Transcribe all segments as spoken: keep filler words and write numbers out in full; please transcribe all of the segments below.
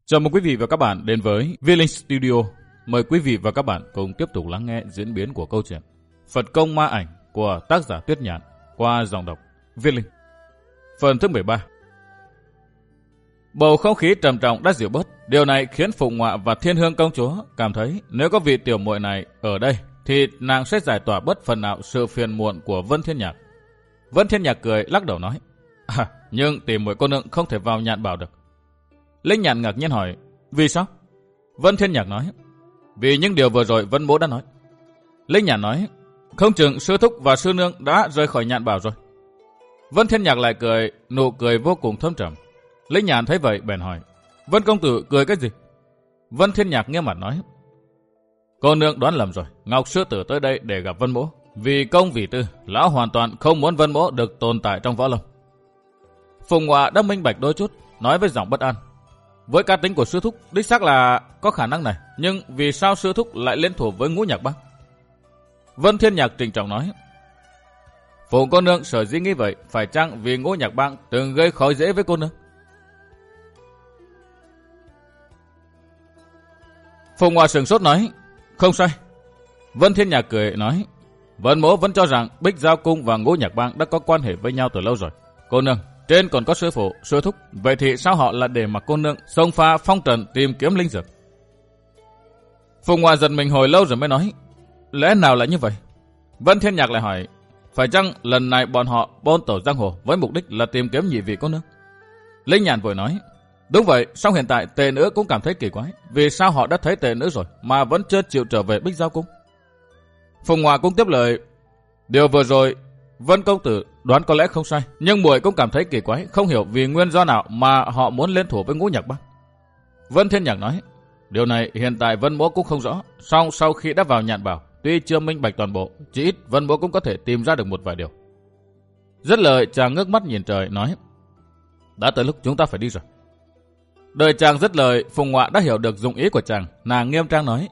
Chào mừng quý vị và các bạn đến với Viết Linh Studio. Mời quý vị và các bạn cùng tiếp tục lắng nghe diễn biến của câu chuyện Phật Công Ma Ảnh của tác giả Tuyết Nhạn qua giọng đọc Viết Linh. Phần thứ mười ba. Bầu không khí trầm trọng đã dịu bớt. Điều này khiến Phụng Ngọa và Thiên Hương công chúa cảm thấy nếu có vị tiểu muội này ở đây thì nàng sẽ giải tỏa bớt phần nào sự phiền muộn của Vân Thiên Nhạc. Vân Thiên Nhạc cười lắc đầu nói: À, nhưng tỷ muội cô nương không thể vào Nhạn Bảo được. Linh Nhạn ngạc nhiên hỏi: Vì sao? Vân Thiên Nhạc nói: Vì những điều vừa rồi Vân Mỗ đã nói. Linh Nhạn nói: Không chừng sư thúc và sư nương đã rời khỏi Nhạn Bảo rồi. Vân Thiên Nhạc lại cười, nụ cười vô cùng thâm trầm. Linh Nhạn thấy vậy bèn hỏi: Vân công tử cười cái gì? Vân Thiên Nhạc nghiêm mặt nói: Cô nương đoán lầm rồi, Ngọc sư tử tới đây để gặp Vân Mỗ. Vì công vì tư, lão hoàn toàn không muốn Vân Mỗ được tồn tại trong võ lâm. Phùng Ngọa đã minh bạch đôi chút, nói với giọng bất an: Với cá tính của sư thúc, đích xác là có khả năng này, nhưng vì sao sư thúc lại liên thủ với Ngũ Nhạc Bang? Vân Thiên Nhạc trịnh trọng nói: Phùng cô nương sở dĩ nghĩ vậy, phải chăng vì Ngũ Nhạc Bang từng gây khó dễ với cô nương? Phùng Ngọa sửng sốt nói: Không sai. Vân Thiên Nhạc cười nói: Vân Mỗ vẫn cho rằng Bích Giao Cung và Ngũ Nhạc Bang đã có quan hệ với nhau từ lâu rồi. Cô nương, trên còn có sư phụ, sư thúc, vậy thì sao họ là để mặc cô nương xông pha phong trần tìm kiếm linh dược? Phùng Ngọa giật mình hồi lâu rồi mới nói: Lẽ nào lại như vậy? Vân Thiên Nhạc lại hỏi: Phải chăng lần này bọn họ bôn tẩu giang hồ với mục đích là tìm kiếm nhị vị cô nương? Linh Nhạn vội nói: Đúng vậy, song hiện tại tề nữ cũng cảm thấy kỳ quái. Vì sao họ đã thấy tề nữ rồi mà vẫn chưa chịu trở về Bích Giao Cung? Phùng Ngọa cũng tiếp lời: Điều vừa rồi Vân công tử đoán có lẽ không sai, nhưng muội cũng cảm thấy kỳ quái, không hiểu vì nguyên do nào mà họ muốn liên thủ với Ngũ Nhạc Bang. Vân Thiên Nhạc nói: Điều này hiện tại Vân Mỗ cũng không rõ, song sau khi đã vào Nhạn Bảo, tuy chưa minh bạch toàn bộ, chỉ ít Vân Mỗ cũng có thể tìm ra được một vài điều. Dứt lời, chàng ngước mắt nhìn trời nói: Đã tới lúc chúng ta phải đi rồi. Đợi chàng dứt lời, Phùng Ngọa đã hiểu được dụng ý của chàng, nàng nghiêm trang nói: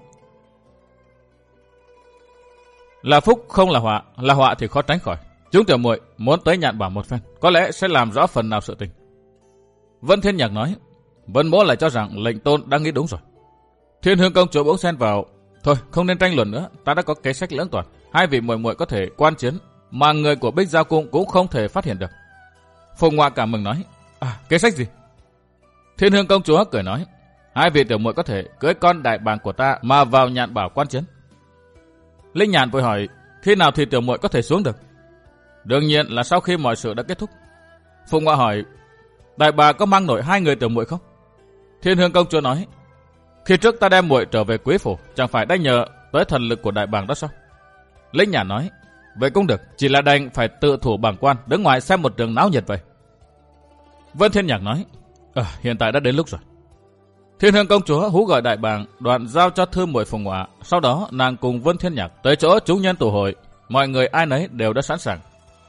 Là phúc không là họa, là họa thì khó tránh khỏi. Chúng tiểu muội muốn tới Nhạn Bảo một phen, có lẽ sẽ làm rõ phần nào sự tình. Vân Thiên Nhạc nói: Vân Mỗ lại cho rằng lệnh tôn đang nghĩ đúng rồi. Thiên Hương công chúa bỗng xen vào: Thôi, không nên tranh luận nữa, ta đã có kế sách lưỡng toàn, hai vị muội muội có thể quan chiến, mà người của Bích Giao Cung cũng không thể phát hiện được. Phùng Ngọa cảm mừng nói: À, kế sách gì? Thiên Hương công chúa cười nói: Hai vị tiểu muội có thể cưỡi con đại bàng của ta mà vào Nhạn Bảo quan chiến. Linh Nhạn vội hỏi: Khi nào thì tiểu muội có thể xuống được? Đương nhiên là sau khi mọi sự đã kết thúc. Phùng Ngọa hỏi: Đại bà có mang nổi hai người tiểu muội không? Thiên Hương công chúa nói: Khi trước ta đem muội trở về Quế phủ, chẳng phải đã nhờ tới thần lực của đại bàng đó sao? Linh Nhạn nói: Vậy cũng được, chỉ là đành phải tự thủ bảng quan, đứng ngoài xem một trường náo nhiệt vậy. Vân Thiên Nhạc nói: À, hiện tại đã đến lúc rồi. Thiên Hương công chúa hú gọi đại bàng, đoạn giao cho thư muội Phùng Ngọa. Sau đó nàng cùng Vân Thiên Nhạc tới chỗ chúng nhân tụ hội, mọi người ai nấy đều đã sẵn sàng.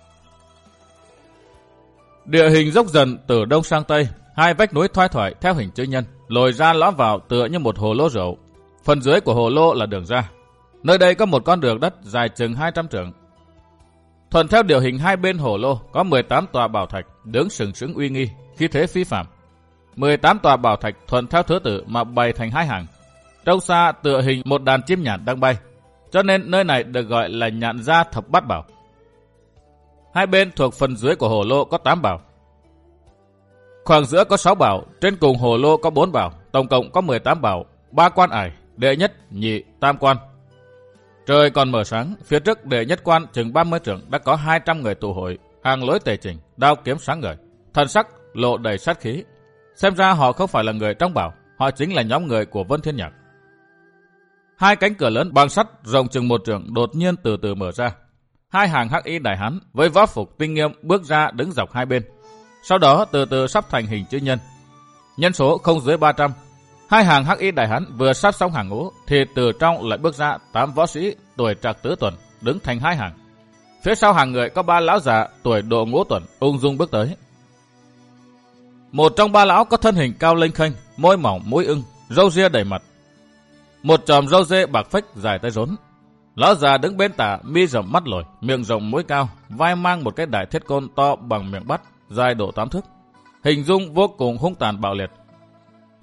Địa hình dốc dần từ đông sang tây, hai vách núi thoai thoải theo hình chữ nhân, lồi ra lõm vào tựa như một hồ lô rượu. Phần dưới của hồ lô là đường ra. Nơi đây có một con đường đất dài chừng hai trăm trượng. Thuận theo địa hình hai bên hồ lô có mười tám tòa bảo thạch đứng sừng sững uy nghi, khí thế phi phàm. mười tám tòa bảo thạch thuận theo thứ tự mà bày thành hai hàng. Trông xa tựa hình một đàn chim nhạn đang bay, cho nên nơi này được gọi là Nhạn Gia Thập Bát Bảo. Hai bên thuộc phần dưới của hồ lô có tám bảo. Khoảng giữa có sáu bảo, trên cùng hồ lô có bốn bảo, tổng cộng có mười tám bảo, ba quan ải, đệ nhất, nhị, tam quan. Trời còn mở sáng, phía trước đệ nhất quan chừng ba mươi trượng đã có hai trăm người tụ hội, hàng lối tề chỉnh, đao kiếm sáng ngời, thần sắc lộ đầy sát khí. Xem ra họ không phải là người trong bảo, họ chính là nhóm người của Vân Thiên Nhạc. Hai cánh cửa lớn bằng sắt rộng chừng một trượng đột nhiên từ từ mở ra. Hai hàng hắc y đại hán với võ phục tinh nghiêm bước ra đứng dọc hai bên. Sau đó từ từ sắp thành hình chữ nhân. Nhân số không dưới ba trăm. Hai hàng hắc y đại hán vừa sắp xong hàng ngũ thì từ trong lại bước ra tám võ sĩ tuổi trạc tứ tuần đứng thành hai hàng. Phía sau hàng người có ba lão già tuổi độ ngũ tuần ung dung bước tới. Một trong ba lão có thân hình cao lênh khênh, môi mỏng mũi ưng, râu ria đầy mặt. Một chòm râu dê bạc phách dài tới rốn. Lão già đứng bên tả, mi rộng mắt lồi, miệng rộng mũi cao, vai mang một cái đại thiết côn to bằng miệng bắt, dài độ tám thước. Hình dung vô cùng hung tàn bạo liệt.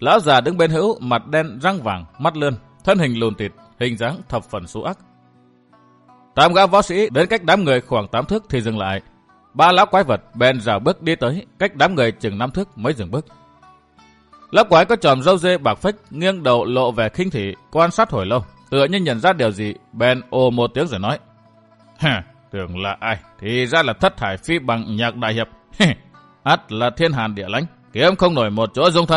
Lão già đứng bên hữu, mặt đen răng vàng, mắt lươn, thân hình lùn tịt, hình dáng thập phần xú ác. Tám gã võ sĩ đến cách đám người khoảng tám thước thì dừng lại. Ba lão quái vật bèn rào bước đi tới, cách đám người chừng năm thước mới dừng bước. Lão quái có chòm râu dê bạc phách, nghiêng đầu lộ vẻ khinh thị, quan sát hồi lâu, tựa như nhận ra điều gì, bèn ồ một tiếng rồi nói: "Hả, tưởng là ai? Thì ra là Thất Thải Phi Bằng Nhạc Đại Hiệp. Ắt là thiên hàn địa lãnh, kiếm không nổi một chỗ dung thân."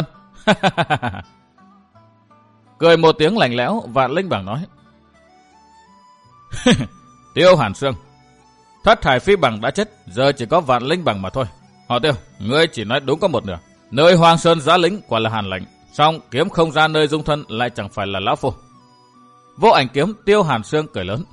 Cười một tiếng lạnh lẽo, Vạn Linh Bằng nói: "Tiêu Hàn Sương, Thất Thải Phi Bằng đã chết, giờ chỉ có Vạn Linh Bằng mà thôi. Họ Tiêu, ngươi chỉ nói đúng có một nửa. Nơi Hoàng Sơn Giá Lính quả là hàn lạnh, song kiếm không ra nơi dung thân lại chẳng phải là lão phu." Vô Ảnh Kiếm Tiêu Hàn Sương cười lớn: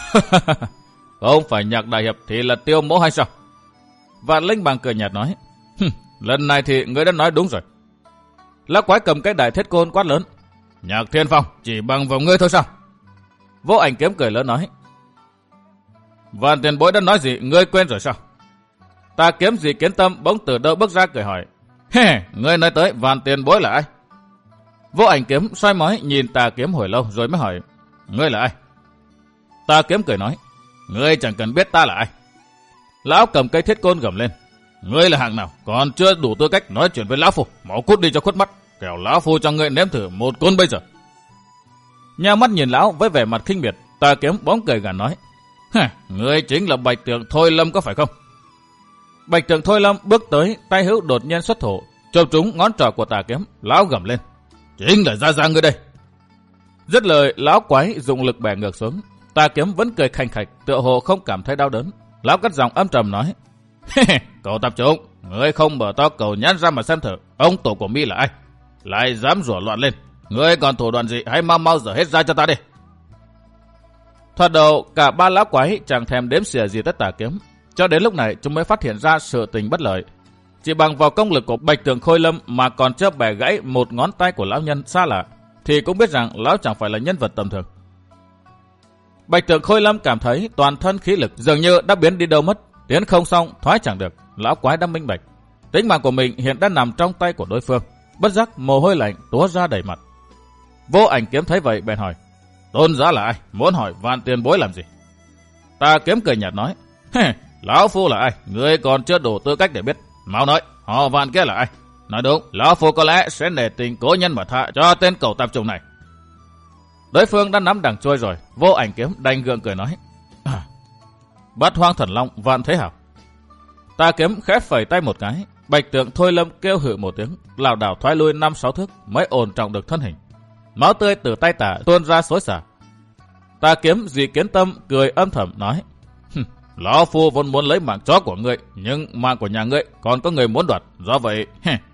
"Không phải Nhạc Đại Hiệp thì là Tiêu Mỗ hay sao?" Vạn Linh Bằng cười nhạt nói: "Lần này thì ngươi đã nói đúng rồi." Lão quái cầm cái đại thiết côn quát lớn: "Nhạc Thiên Phong, chỉ bằng vào ngươi thôi sao?" Vô Ảnh Kiếm cười lớn nói: "Vạn tiền bối đã nói gì, ngươi quên rồi sao?" Tà Kiếm Dị Kiến Tâm bỗng từ đâu bước ra cười hỏi: "Hê, ngươi nói tới Vạn tiền bối là ai?" Vô Ảnh Kiếm xoay mói nhìn Tà Kiếm hồi lâu rồi mới hỏi: "Ngươi là ai?" Tà Kiếm cười nói: "Ngươi chẳng cần biết ta là ai." Lão cầm cây thiết côn gầm lên: "Ngươi là hạng nào, còn chưa đủ tư cách nói chuyện với lão phu, mau cút đi cho khuất mắt, kẻo lão phu cho ngươi nếm thử một côn bây giờ." Nhao mắt nhìn lão với vẻ mặt khinh miệt, Tà Kiếm bỗng cười gằn nói: "Hả, ngươi chính là Bạch Tượng Thôi Lâm có phải không?" Bạch Tượng Thôi Lâm bước tới, tay hữu đột nhiên xuất thủ, chộp trúng ngón trỏ của Tà Kiếm. Lão gầm lên: "Chính là Gia Gia ngươi đây." Dứt lời, lão quái dụng lực bẻ ngược xuống. Tà Kiếm vẫn cười khanh khạch, tựa hồ không cảm thấy đau đớn. Lão cất giọng âm trầm nói: "Cậu tạp chủng, ngươi không mở to cầu nhãn ra mà xem thử, ông tổ của mi là ai? Lại dám rủa loạn lên, ngươi còn thủ đoạn gì, hãy mau mau dở hết ra cho ta đi." Thoạt đầu cả ba lão quái chẳng thèm đếm xỉa gì tới Tà Kiếm, cho đến lúc này chúng mới phát hiện ra sự tình bất lợi. Chỉ bằng vào công lực của Bạch Tượng Khôi Lâm mà còn chưa bẻ gãy một ngón tay của lão nhân xa lạ, thì cũng biết rằng lão chẳng phải là nhân vật tầm thường. Bạch Tượng Khôi Lâm cảm thấy toàn thân khí lực dường như đã biến đi đâu mất, tiến không xong thoái chẳng được. Lão quái đã minh bạch, tính mạng của mình hiện đã nằm trong tay của đối phương. Bất giác mồ hôi lạnh túa ra đầy mặt. Vô Ảnh Kiếm thấy vậy bèn hỏi: "Tôn giá là ai? Muốn hỏi Vạn tiền bối làm gì?" Tà Kiếm cười nhạt nói: "Lão phu là ai, ngươi còn chưa đủ tư cách để biết. Mau nói, họ Vạn kia là ai? Nói đúng, lão phu có lẽ sẽ nể tình cố nhân mà tha cho tên cẩu tạp chủng này." Đối phương đã nắm đằng trôi rồi. Vô Ảnh Kiếm đành gượng cười nói: à, "Bát Hoang Thần Long Vạn Thế Hảo." Tà Kiếm khẽ phẩy tay một cái, Bạch Tượng Thôi Lâm kêu hự một tiếng, lảo đảo thoái lui năm sáu thước mới ổn trọng được thân hình. Máu tươi từ tay tả tuôn ra xối xả. Tà Kiếm Dị Kiến Tâm cười âm thầm nói: "Lão phu vốn muốn lấy mạng chó của ngươi, nhưng mạng của nhà ngươi còn có người muốn đoạt, do vậy."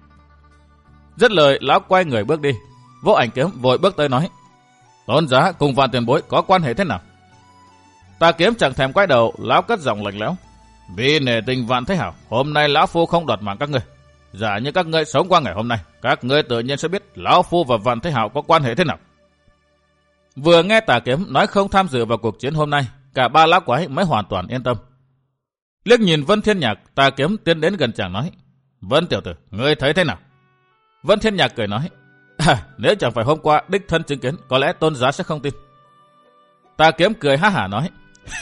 Dứt lời, lão quay người bước đi. Vô Ảnh Kiếm vội bước tới nói: "Tôn giá cùng Vạn tiền bối có quan hệ thế nào?" Tà Kiếm chẳng thèm quay đầu, lão cất giọng lạnh lẽo: "Vì nể tình Vạn Thế Hảo, hôm nay lão phu không đoạt mạng các ngươi. Giả như các ngươi sống qua ngày hôm nay, các ngươi tự nhiên sẽ biết lão phu và Vạn Thế Hảo có quan hệ thế nào." Vừa nghe Tà Kiếm nói không tham dự vào cuộc chiến hôm nay, cả ba lão quái mới hoàn toàn yên tâm. Liếc nhìn Vân Thiên Nhạc, Tà Kiếm tiến đến gần chàng nói: "Vân tiểu tử, ngươi thấy thế nào?" Vân Thiên Nhạc cười nói: À, nếu chẳng phải hôm qua đích thân chứng kiến, có lẽ tôn giá sẽ không tin." Tà Kiếm cười ha hả nói: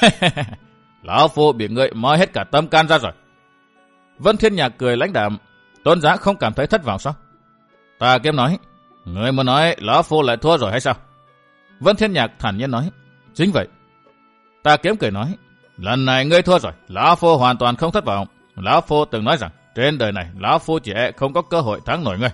"Lão phu bị ngươi moi hết cả tâm can ra rồi." Vân Thiên Nhạc cười lãnh đạm: "Tôn giá không cảm thấy thất vọng sao?" Tà Kiếm nói: "Ngươi muốn nói lão phu lại thua rồi hay sao?" Vân Thiên Nhạc thản nhiên nói: "Chính vậy." Tà Kiếm cười nói: "Lần này ngươi thua rồi, lão phu hoàn toàn không thất vọng. Lão phu từng nói rằng trên đời này lão phu chỉ e không có cơ hội thắng nổi ngươi."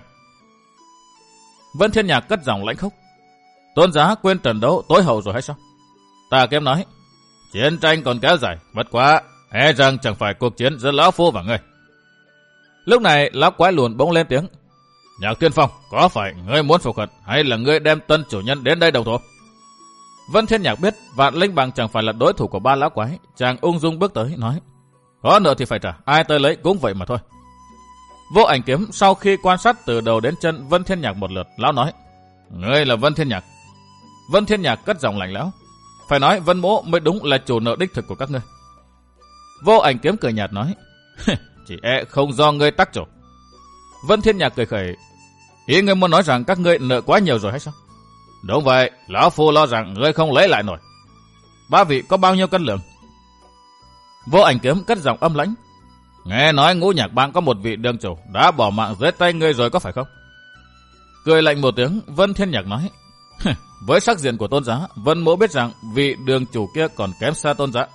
Vân Thiên Nhạc cất giọng lãnh khốc: "Tôn giá quên trận đấu tối hậu rồi hay sao?" Tà Kiếm nói: "Chiến tranh còn kéo dài, bất quá e rằng chẳng phải cuộc chiến giữa lão phu và ngươi." Lúc này lão quái lùn bỗng lên tiếng: "Nhạc Thiên Phong, có phải ngươi muốn phục hận hay là ngươi đem tân chủ nhân đến đây đầu thú?" Vân Thiên Nhạc biết Vạn Linh Bằng chẳng phải là đối thủ của ba lão quái, chàng ung dung bước tới nói: "Có nợ thì phải trả, ai tới lấy cũng vậy mà thôi." Vô Ảnh Kiếm sau khi quan sát từ đầu đến chân Vân Thiên Nhạc một lượt, lão nói: "Ngươi là Vân Thiên Nhạc?" Vân Thiên Nhạc cất giọng lạnh lẽo: "Phải nói Vân mỗ mới đúng là chủ nợ đích thực của các ngươi." Vô Ảnh Kiếm cười nhạt nói: "Chỉ e không do ngươi tác chủ." Vân Thiên Nhạc cười khẩy: Ý ngươi muốn nói rằng các ngươi nợ quá nhiều rồi hay sao? Đúng vậy, lão phu lo rằng ngươi không lấy lại nổi. Ba vị có bao nhiêu cân lượng? Vô Ảnh Kiếm cất giọng âm lãnh. Nghe nói Ngũ Nhạc Bang có một vị đường chủ đã bỏ mạng dưới tay ngươi rồi có phải không? Cười lạnh một tiếng, Vân Thiên Nhạc nói. Với sắc diện của Tôn Giá, Vân Mỗ biết rằng vị đường chủ kia còn kém xa Tôn Giá.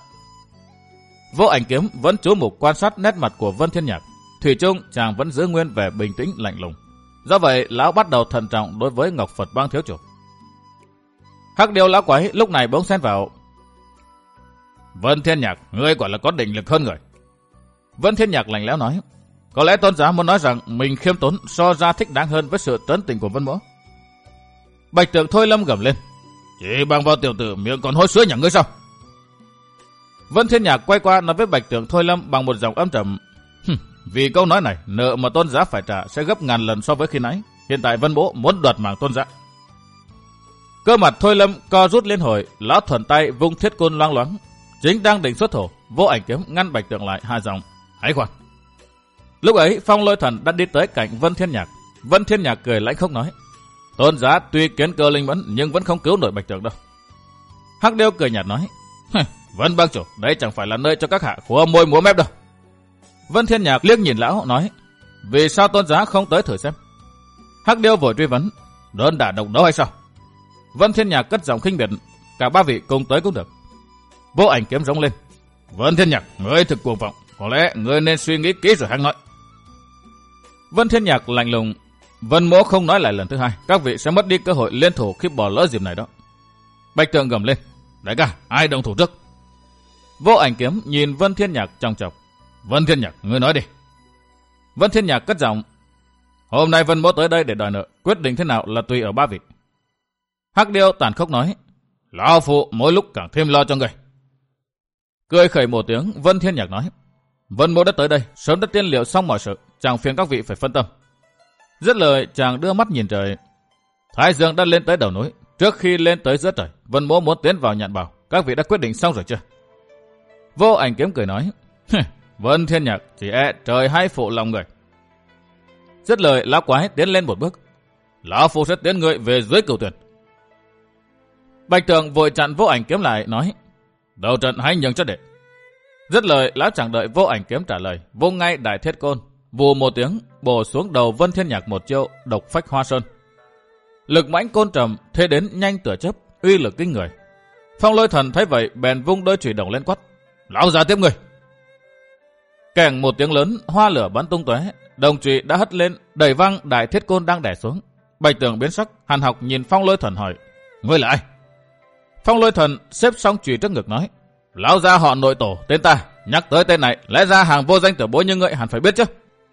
Vô Ảnh Kiếm vẫn chú mục quan sát nét mặt của Vân Thiên Nhạc. Thủy chung chàng vẫn giữ nguyên vẻ bình tĩnh lạnh lùng. Do vậy lão bắt đầu thận trọng đối với Ngọc Phật Bang thiếu chủ. Hắc Điêu lão quái lúc này bỗng xen vào. Vân Thiên Nhạc, ngươi quả là có định lực hơn người. Vân Thiên Nhạc lạnh lẽo nói. Có lẽ Tôn Giá muốn nói rằng mình khiêm tốn so ra thích đáng hơn với sự trấn tình của Vân Mỗ. Bạch Tượng Thôi Lâm gầm lên. Chỉ bằng vào tiểu tử miệng còn hôi sữa nhà ngươi sao? Vân Thiên Nhạc quay qua nói với Bạch Tượng Thôi Lâm bằng một giọng âm trầm. Vì câu nói này, nợ mà Tôn Giá phải trả sẽ gấp ngàn lần so với khi nãy. Hiện tại Vân Mỗ muốn đoạt mạng Tôn Giá. Cơ mặt Thôi Lâm co rút liên hồi, lão thuần tay vung thiết côn loang loáng. Chính đang định xuất thổ, Vô Ảnh Kiếm ngăn Bạch Tượng lại hai giọng. Hãy khoan. Lúc ấy Phong Lôi Thần đã đi tới cạnh Vân Thiên Nhạc. Vân Thiên Nhạc cười lãnh khốc nói. Tôn Giá tuy kiến cơ linh mẫn nhưng vẫn không cứu nổi Bạch Tượng đâu. Hắc Điêu cười nhạt nói. Vân Bang chủ, đấy chẳng phải là nơi cho các hạ khua môi múa mép đâu. Vân Thiên Nhạc liếc nhìn lão nói. Vì sao Tôn Giá không tới thử xem? Hắc Điêu vội truy vấn. Đơn đả độc đấu hay sao? Vân Thiên Nhạc cất giọng khinh biệt. Cả ba vị cùng tới cũng được. Vô Ảnh Kiếm rống lên. Vân Thiên Nhạc, ngươi thực cuồng vọng. Có lẽ ngươi nên suy nghĩ kỹ rồi hăng nói. Vân Thiên Nhạc lạnh lùng. Vân Mỗ không nói lại lần thứ hai. Các vị sẽ mất đi cơ hội liên thủ khi bỏ lỡ dịp này đó. Bạch Tượng gầm lên. Đại ca, ai đồng thủ trước? Vô Ảnh Kiếm nhìn Vân Thiên Nhạc trong chọc. Vân Thiên Nhạc, ngươi nói đi. Vân Thiên Nhạc cất giọng. Hôm nay Vân Mỗ tới đây để đòi nợ. Quyết định thế nào là tùy ở ba vị. Hắc Điêu tàn khốc nói. Lão phụ mỗi lúc càng thêm lo cho người. Cười khẩy một tiếng, Vân Thiên Nhạc nói. Vân Mỗ đã tới đây, sớm đã tiên liệu xong mọi sự. Chẳng phiền các vị phải phân tâm. Dứt lời chàng đưa mắt nhìn trời. Thái Dương đã lên tới đầu núi. Trước khi lên tới giữa trời, Vân Mỗ muốn tiến vào nhận bảo. Các vị đã quyết định xong rồi chưa? Vô Ảnh Kiếm cười nói. Vân Thiên Nhạc, chỉ e trời hay phụ lòng người. Dứt lời lão quái tiến lên một bước. Lão phu sẽ tiến người về dưới cửu tuyển. Bạch Tượng vội chặn Vô Ảnh Kiếm lại nói. Đầu trận hãy nhường cho đệ. Dứt lời lão chẳng đợi Vô Ảnh Kiếm trả lời, vung ngay đại thiết côn, vù một tiếng bổ xuống đầu Vân Thiên Nhạc một chiêu độc phách hoa sơn. Lực mãnh côn trầm thế đến nhanh tựa chớp, uy lực kinh người. Phong Lôi Thần thấy vậy bèn vung đôi chùy đồng lên quát. Lão già tiếp người. Kèng một tiếng lớn, hoa lửa bắn tung tóe, đồng chùy đã hất lên, đẩy văng đại thiết côn đang đè xuống. Bạch Tượng biến sắc, hàn học nhìn Phong Lôi Thần hỏi. Ngươi là ai? Phong Lôi Thần xếp xong chùy trước ngực nói. Lão gia họ Nội Tổ, tên ta. Nhắc tới tên này, lẽ ra hàng vô danh tiểu bối như ngươi hẳn phải biết chứ.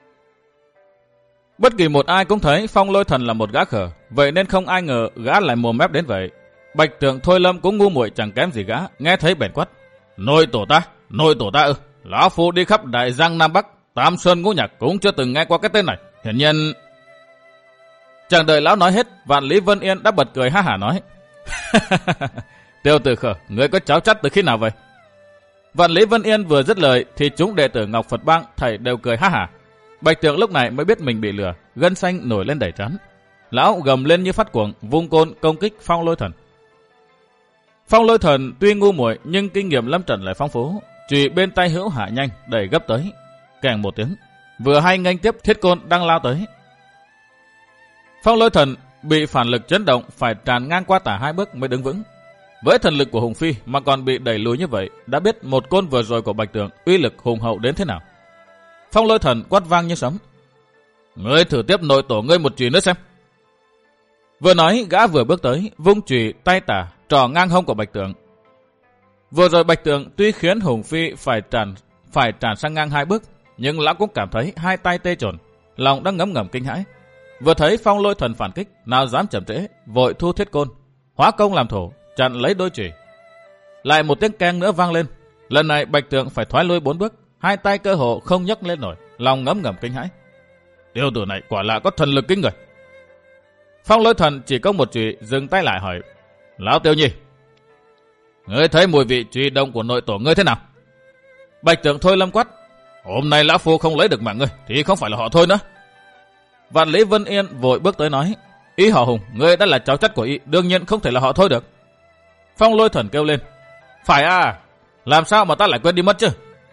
Bất kỳ một ai cũng thấy Phong Lôi Thần là một gã khờ, vậy nên không ai ngờ gã lại mồm mép đến vậy. Bạch Tượng Thôi Lâm cũng ngu muội chẳng kém gì gã, nghe thấy bèn quát. Nội Tổ ta, Nội Tổ ta ư? Lão phu đi khắp Đại Giang Nam Bắc, Tam Sơn Ngũ Nhạc cũng chưa từng nghe qua cái tên này. Hiển nhiên. Chẳng đợi lão nói hết, Vạn Lý Vân Yên đã bật cười ha hả nói. Tiêu tử khờ, ngươi có cháu chắt từ khi nào vậy? Vạn Lý Vân Yên vừa dứt lời thì chúng đệ tử Ngọc Phật Bang thầy đều cười ha hả. Bạch Tượng lúc này mới biết mình bị lừa, gân xanh nổi lên đầy trán. Lão gầm lên như phát cuồng, vung côn công kích Phong Lôi Thần. Phong Lôi Thần tuy ngu muội nhưng kinh nghiệm lâm trận lại phong phú, chùy bên tay hữu hạ nhanh đẩy gấp tới. Kèng một tiếng, vừa hay nghênh tiếp thiết côn đang lao tới. Phong Lôi Thần bị phản lực chấn động phải tràn ngang qua tả hai bước mới đứng vững. Với thần lực của Hùng Phi mà còn bị đẩy lùi như vậy, đã biết một côn vừa rồi của Bạch Tượng uy lực hùng hậu đến thế nào. Phong Lôi Thần quát vang như sấm. Ngươi thử tiếp Nội Tổ ngươi một chùy nữa xem. Vừa nói gã vừa bước tới, vung chùy tay tả trò ngang hông của Bạch Tượng. Vừa rồi Bạch Tượng tuy khiến Hùng Phi phải tràn phải tràn sang ngang hai bước, nhưng lão cũng cảm thấy hai tay tê chồn, lòng đang ngấm ngầm kinh hãi. Vừa thấy Phong Lôi Thần phản kích, nào dám chậm trễ, vội thu thiết côn, hóa công làm thổ, chặn lấy đôi chùy. Lại một tiếng keng nữa vang lên. Lần này Bạch Tượng phải thoái lui bốn bước, hai tay cơ hồ không nhấc lên nổi, lòng ngấm ngầm kinh hãi. Tiêu tử này quả là có thần lực kinh người. Phong Lôi Thần chỉ có một chùy, dừng tay lại hỏi. Lão Tiêu Nhi, ngươi thấy mùi vị chùy đồng của Nội Tổ ngươi thế nào? Bạch Tượng Thôi Lâm quát. Hôm nay lão phu không lấy được mạng ngươi thì không phải là họ Thôi nữa. Vạn Lý Vân Yên vội bước tới nói, ý họ Hùng, ngươi đã là cháu chắt của ý, đương nhiên không thể là họ thôi được. Phong Lôi Thần kêu lên, phải à, làm sao mà ta lại quên đi mất chứ?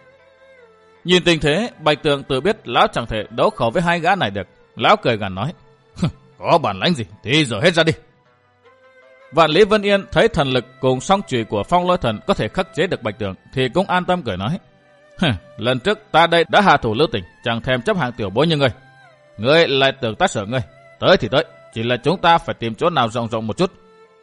Nhìn tình thế, Bạch Tường tự biết lão chẳng thể đấu khẩu với hai gã này được. Lão cười gằn nói, có bản lãnh gì thì giờ hết ra đi. Vạn Lý Vân Yên thấy thần lực cùng song chùy của Phong Lôi Thần có thể khắc chế được Bạch Tường thì cũng an tâm cười nói, lần trước ta đây đã hạ thủ lưu tình, chẳng thèm chấp hạng tiểu bối như ngươi. Ngươi lại tưởng ta sợ ngươi, tới thì tới, chỉ là chúng ta phải tìm chỗ nào rộng rộng một chút.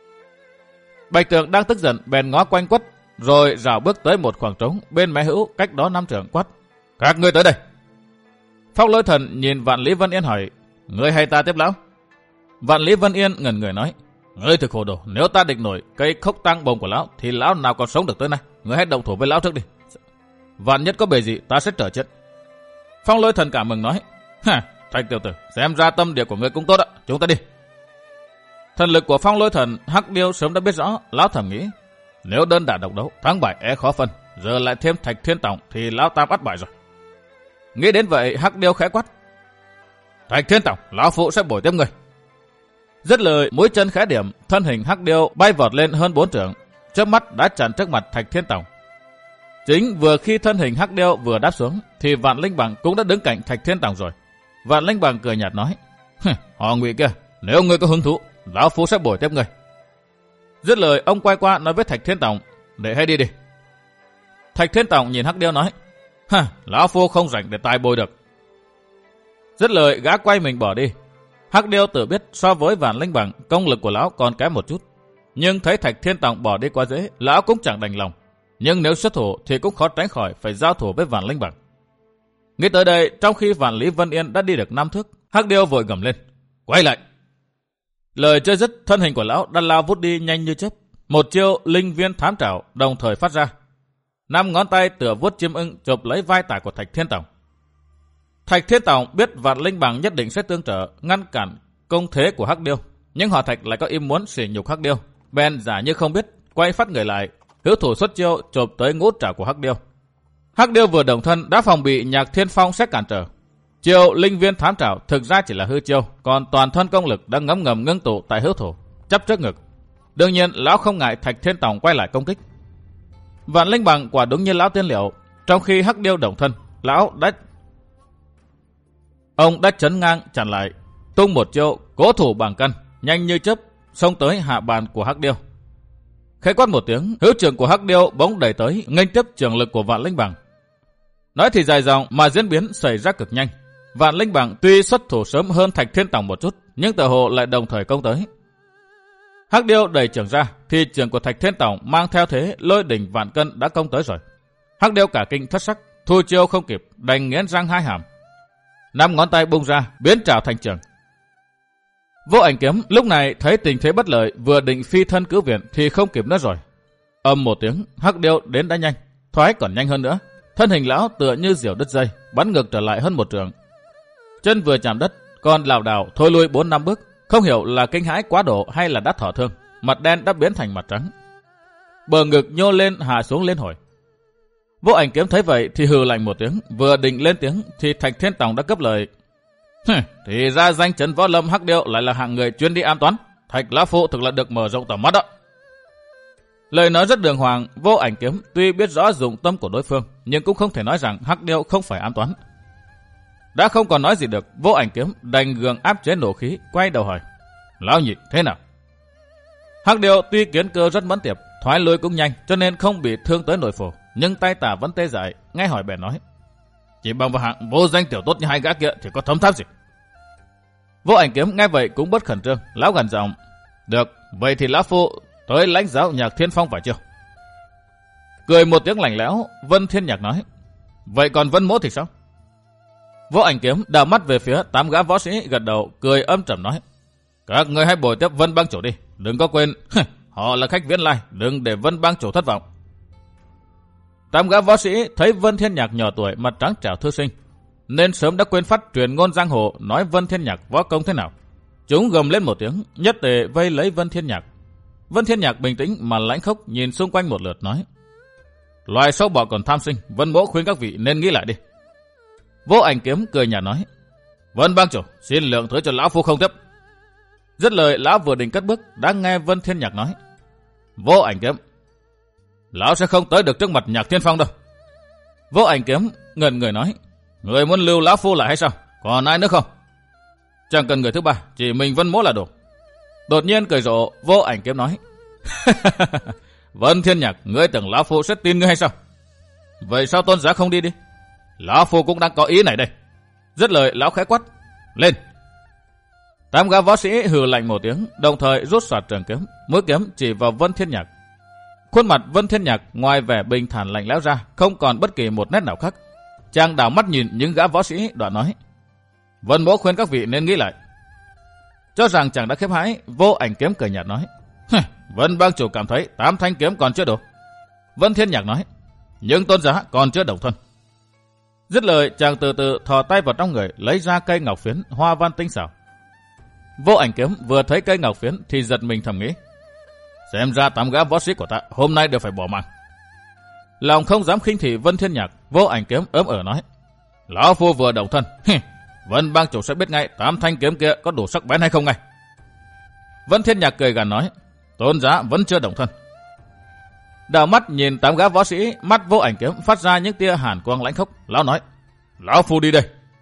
Bạch Tường đang tức giận bèn ngó quanh quất, rồi rảo bước tới một khoảng trống bên mé hữu cách đó năm trượng quát, các ngươi tới đây. Phong Lôi Thần nhìn Vạn Lý Vân Yên hỏi, ngươi hay ta tiếp lão? Vạn Lý Vân Yên ngẩn người nói, ngươi thực hồ đồ, nếu ta địch nổi cây khốc tăng bồng của lão thì lão nào còn sống được tới nay. Ngươi hãy động thủ với lão trước đi, vạn nhất có bề gì ta sẽ trở chết. Phong Lôi Thần cảm mừng nói, ha, Thạch tiểu tử, xem ra tâm địa của ngươi cũng tốt ạ, chúng ta đi. Thần lực của Phong Lôi Thần, Hắc Điêu sớm đã biết rõ. Lão thầm nghĩ, nếu đơn đả độc đấu, thắng bại é khó phân, giờ lại thêm Thạch Thiên Tòng thì lão tam ắt bại rồi. Nghĩ đến vậy, Hắc Điêu khẽ quát, Thạch Thiên Tòng, lão phụ sẽ bồi tiếp người. Dứt lời, mũi chân khẽ điểm, thân hình Hắc Điêu bay vọt lên hơn bốn trượng, chớp mắt đã chặn trước mặt Thạch Thiên Tòng. Chính vừa khi thân hình Hắc Điêu vừa đáp xuống, thì Vạn Linh Bằng cũng đã đứng cạnh Thạch Thiên Tòng rồi. Vạn Linh Bằng cười nhạt nói, họ Ngụy kia, nếu ngươi có hứng thú, lão phu sẽ bồi tiếp ngươi. Dứt lời, ông quay qua nói với Thạch Thiên Tòng, để hay đi đi. Thạch Thiên Tòng nhìn Hắc Điêu nói, ha, lão phu không rảnh để tài bồi được. Dứt lời, gã quay mình bỏ đi. Hắc Điêu tự biết so với Vạn Linh Bằng, công lực của lão còn kém một chút, nhưng thấy Thạch Thiên Tòng bỏ đi quá dễ, lão cũng chẳng đành lòng. Nhưng nếu xuất thủ thì cũng khó tránh khỏi phải giao thủ với Vạn Linh Bằng. Nghĩ tới đây, trong khi Vạn Lý Vân Yên đã đi được năm thước, Hắc Điêu vội gầm lên, quay lại. Lời chưa dứt, thân hình của lão đã lao vút đi nhanh như chớp. Một chiêu linh viên thám trảo đồng thời phát ra. Năm ngón tay tựa vuốt chim ưng chộp lấy vai tải của Thạch Thiên Tòng. Thạch Thiên Tòng biết Vạn Linh Bằng nhất định sẽ tương trợ ngăn cản công thế của Hắc Điêu, nhưng họ Thạch lại có ý muốn sỉ nhục Hắc Điêu, bèn giả như không biết, quay phát người lại, hữu thủ xuất chiêu chộp tới ngũ trảo của Hắc Điêu. Hắc Điêu vừa đồng thân đã phòng bị Nhạc Thiên Phong sẽ cản trở. Chiêu linh viên thám trảo thực ra chỉ là hư chiêu, còn toàn thân công lực đang ngấm ngầm ngưng tụ tại hữu thủ, chắp trước ngực. Đương nhiên lão không ngại Thạch Thiên Tòng quay lại công kích. Vạn Linh Bằng quả đúng như lão tiên liệu, trong khi Hắc Điêu đồng thân, lão đã ông đã chấn ngang chặn lại, tung một chiêu cố thủ bằng cân, nhanh như chớp xông tới hạ bàn của Hắc Điêu. Khẽ quát một tiếng, hữu trường của Hắc Điêu bỗng đẩy tới, nghênh tiếp trường lực của Vạn Linh Bằng. Nói thì dài dòng mà diễn biến xảy ra cực nhanh. Vạn Linh Bằng tuy xuất thủ sớm hơn Thạch Thiên Tòng một chút, nhưng tựa hồ lại đồng thời công tới. Hắc Điêu đẩy trường ra, thì trường của Thạch Thiên Tòng mang theo thế lôi đỉnh vạn cân đã công tới rồi. Hắc Điêu cả kinh thất sắc, thu chiêu không kịp, đành nghiến răng hai hàm. Năm ngón tay bung ra, biến trảo thành trường. Vô Ảnh Kiếm lúc này thấy tình thế bất lợi, vừa định phi thân cứu viện thì không kịp nữa rồi. Âm một tiếng, Hắc Điêu đến đã nhanh, thoái còn nhanh hơn nữa. Thân hình lão tựa như diều đứt dây, bắn ngược trở lại hơn một trượng. Chân vừa chạm đất, còn lảo đảo thôi lui bốn năm bước, không hiểu là kinh hãi quá độ hay là đã thọ thương, mặt đen đã biến thành mặt trắng. Bờ ngực nhô lên hạ xuống liên hồi. Vô Ảnh Kiếm thấy vậy thì hừ lạnh một tiếng, vừa định lên tiếng thì Thạch Thiên Tòng đã cấp lời. Thì ra danh chấn võ lâm Hắc Điêu lại là hạng người chuyên đi an toán, Thạch lão phụ thực là được mở rộng tầm mắt đó. Lời nói rất đường hoàng, Vô Ảnh Kiếm tuy biết rõ dụng tâm của đối phương, nhưng cũng không thể nói rằng Hắc Điêu không phải an toán. Đã không còn nói gì được, Vô Ảnh Kiếm đành gượng áp chế nổ khí, quay đầu hỏi, lão nhị thế nào? Hắc Điêu tuy kiến cơ rất mẫn tiệp, thoái lui cũng nhanh, cho nên không bị thương tới nội phủ, nhưng tay tả vẫn tê dại, nghe hỏi bèn nói, chỉ bằng vào hạng vô danh tiểu tốt như hai gã kia thì có thấm tháp gì? Vô Ảnh Kiếm nghe vậy cũng bất khẩn trương, lão gần giọng, được, vậy thì lão phu tới lãnh giáo Nhạc Thiên Phong phải chưa? Cười một tiếng lạnh lẽo, Vân Thiên Nhạc nói, vậy còn Vân Mỗ thì sao? Vô Ảnh Kiếm đảo mắt về phía tám gã võ sĩ, gật đầu cười âm trầm nói, các người hãy bồi tiếp Vân Bang chủ đi, đừng có quên họ là khách viễn lai, đừng để Vân Bang chủ thất vọng. Tám gã võ sĩ thấy Vân Thiên Nhạc nhỏ tuổi, mặt trắng trẻo thư sinh, nên sớm đã quên phát truyền ngôn giang hồ nói Vân Thiên Nhạc võ công thế nào. Chúng gầm lên một tiếng, nhất tề vây lấy Vân Thiên Nhạc. Vân Thiên Nhạc bình tĩnh mà lãnh khốc nhìn xung quanh một lượt nói, loài sâu bọ còn tham sinh, Vân Mỗ khuyên các vị nên nghĩ lại đi. Vô Ảnh Kiếm cười nhạt nói, Vân bang chủ, xin lượng thứ cho lão phu không tiếp. Dứt lời, lão vừa định cất bước, đã nghe Vân Thiên Nhạc nói: Vô Ảnh Kiếm, lão sẽ không tới được trước mặt Nhạc Thiên Phong đâu. Vô Ảnh Kiếm ngẩn người nói: Người muốn lưu lão phu lại hay sao? Còn ai nữa không? Chẳng cần người thứ ba, chỉ mình Vân Mỗ là đủ. Đột nhiên cười rộ, Vô Ảnh Kiếm nói: Vân Thiên Nhạc, ngươi tưởng lão phu sẽ tin ngươi hay sao? Vậy sao tôn giá không đi đi? Lão phu cũng đang có ý này đây. Dứt lời, lão khẽ quát: Lên! Tám gã võ sĩ hừ lạnh một tiếng, đồng thời rút soạt trường kiếm, mũi kiếm chỉ vào Vân Thiên Nhạc. Khuôn mặt Vân Thiên Nhạc ngoài vẻ bình thản lạnh lẽo ra, không còn bất kỳ một nét nào khác. Chàng đảo mắt nhìn những gã võ sĩ, đoạn nói: Vân Mỗ khuyên các vị nên nghĩ lại. Cho rằng chàng đã khiếp hãi, Vô Ảnh Kiếm cười nhạt nói: Vân bang chủ cảm thấy tám thanh kiếm còn chưa đủ. Vân Thiên Nhạc nói: Nhưng tôn giá còn chưa độc thân. Dứt lời, chàng từ từ thò tay vào trong người, lấy ra cây ngọc phiến hoa văn tinh xảo. Vô Ảnh Kiếm vừa thấy cây ngọc phiến thì giật mình thầm nghĩ: Xem ra tám gã võ sĩ của ta hôm nay đều phải bỏ mạng. Lòng không dám khinh thị Vân Thiên Nhạc, Vô Ảnh Kiếm ớm ở nói: Lão phu vừa độc thân, Vân bang chủ sẽ biết ngay tám thanh kiếm kia có đủ sắc bén hay không ngay. Vân Thiên Nhạc cười gằn nói: Tôn giá vẫn chưa đồng thân. Đảo mắt nhìn tám gã võ sĩ, mắt Vô Ảnh Kiếm phát ra những tia hàn quang lãnh khốc. Lão nói: Lão phu đi đây.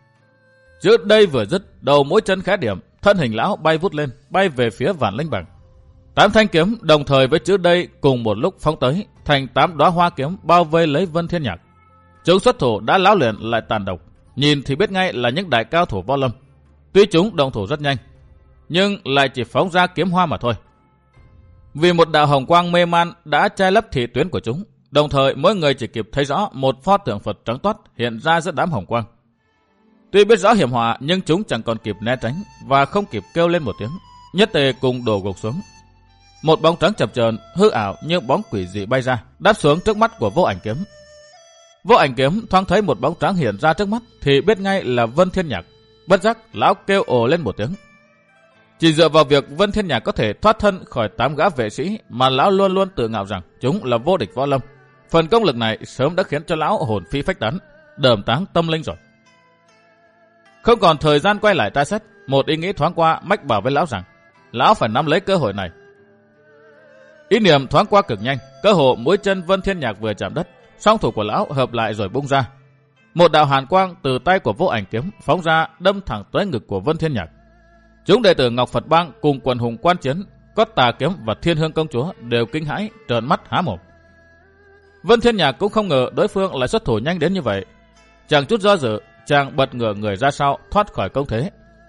Chữ đây vừa dứt, đầu mũi chân khẽ điểm, thân hình lão bay vút lên, bay về phía Vạn Linh Bảng. Tám thanh kiếm đồng thời với chữ đây cùng một lúc phóng tới, thành tám đóa hoa kiếm bao vây lấy Vân Thiên Nhạc. Chúng xuất thủ đã lão luyện lại tàn độc, nhìn thì biết ngay là những đại cao thủ võ lâm. Tuy chúng động thủ rất nhanh, nhưng lại chỉ phóng ra kiếm hoa mà thôi. Vì một đạo hồng quang mê man đã che lấp thị tuyến của chúng, đồng thời mỗi người chỉ kịp thấy rõ một pho tượng Phật trắng toát hiện ra giữa đám hồng quang. Tuy biết rõ hiểm họa, nhưng chúng chẳng còn kịp né tránh và không kịp kêu lên một tiếng, nhất tề cùng đổ gục xuống. Một bóng trắng chập chờn hư ảo như bóng quỷ dị bay ra, đáp xuống trước mắt của Vô Ảnh Kiếm. Vô Ảnh Kiếm thoáng thấy một bóng trắng hiện ra trước mắt thì biết ngay là Vân Thiên Nhạc. Bất giác lão kêu ồ lên một tiếng. Chỉ dựa vào việc Vân Thiên Nhạc có thể thoát thân khỏi tám gã vệ sĩ mà lão luôn luôn tự ngạo rằng chúng là vô địch võ lâm. Phần công lực này sớm đã khiến cho lão hồn phi phách tán, đờm táng tâm linh rồi. Không còn thời gian quay lại tra xét, một ý nghĩ thoáng qua mách bảo với lão rằng lão phải nắm lấy cơ hội này. Ý niệm thoáng qua cực nhanh, cơ hồ mũi chân Vân Thiên Nhạc vừa chạm đất, song thủ của lão hợp lại rồi bung ra. Một đạo hàn quang từ tay của Vô Ảnh Kiếm phóng ra, đâm thẳng tới ngực của Vân Thiên Nhạc. Chúng đệ tử Ngọc Phật Bang cùng quần hùng quan chiến, có Tà Kiếm và Thiên Hương Công Chúa đều kinh hãi, trợn mắt há mồm. Vân Thiên Nhạc cũng không ngờ đối phương lại xuất thủ nhanh đến như vậy. Chàng chút do dự, chàng bật ngửa người ra sau thoát khỏi công thế.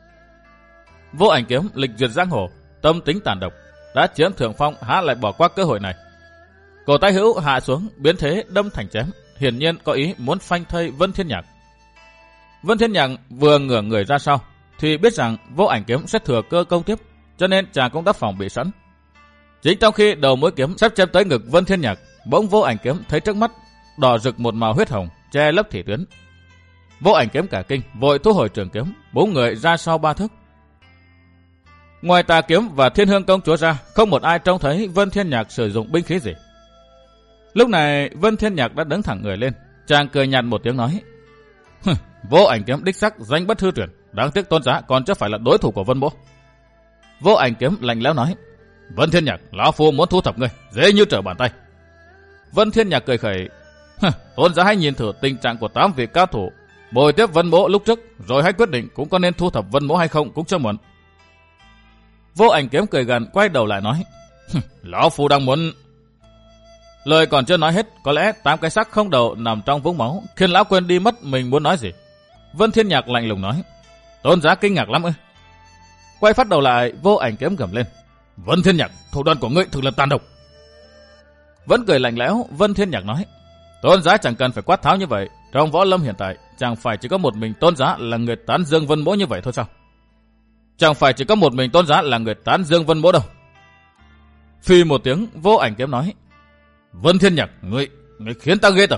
Vô Ảnh Kiếm lịch duyệt giang hồ, tâm tính tàn độc, đã chiếm thượng phong, há lại bỏ qua cơ hội này. Cổ tay hữu hạ xuống, biến thế đâm thành chém, hiển nhiên có ý muốn phanh thây Vân Thiên Nhạc. Vân Thiên Nhạc vừa ngửa người ra sau thì biết rằng Vô Ảnh Kiếm sẽ thừa cơ công tiếp, cho nên chàng cũng đã phòng bị sẵn. Chính trong khi đầu mũi kiếm sắp chém tới ngực Vân Thiên Nhạc, bỗng Vô Ảnh Kiếm thấy trước mắt đỏ rực một màu huyết hồng che lấp thị tuyến. Vô Ảnh Kiếm cả kinh, vội thu hồi trường kiếm, bốn người ra sau ba thước. Ngoài Tà Kiếm và Thiên Hương Công Chúa ra, không một ai trông thấy Vân Thiên Nhạc sử dụng binh khí gì. Lúc này Vân Thiên Nhạc đã đứng thẳng người lên, chàng cười nhạt một tiếng nói: Vô Ảnh Kiếm đích sắc danh bất hư truyền, đáng tiếc tôn giá còn chưa phải là đối thủ của Vân Mỗ. Vô Ảnh Kiếm lạnh lẽo nói: Vân Thiên Nhạc, lão phu muốn thu thập ngươi, dễ như trở bàn tay. Vân Thiên Nhạc cười khẩy: Tôn giá hãy nhìn thử tình trạng của tám vị cao thủ bồi tiếp Vân Mỗ lúc trước, rồi hãy quyết định cũng có nên thu thập Vân Mỗ hay không cũng chưa muộn. Vô Ảnh Kiếm cười gần quay đầu lại nói: Lão phu đang muốn... Lời còn chưa nói hết, có lẽ tám cái xác không đầu nằm trong vũng máu khiến lão quên đi mất mình muốn nói gì. Vân Thiên Nhạc lạnh lùng nói: Tôn giá kinh ngạc lắm ư? Quay phát đầu lại, Vô Ảnh Kiếm gầm lên: Vân Thiên Nhạc, thủ đoạn của ngươi thực là tàn độc. Vẫn cười lạnh lẽo, Vân Thiên Nhạc nói: Tôn giá chẳng cần phải quát tháo như vậy. Trong võ lâm hiện tại, chẳng phải chỉ có một mình tôn giá là người tán dương Vân Mỗ như vậy thôi sao? Chẳng phải chỉ có một mình tôn giá là người tán dương Vân Mỗ đâu. Phi một tiếng, Vô Ảnh Kiếm nói: Vân Thiên Nhạc, ngươi, ngươi khiến ta ghê tởm.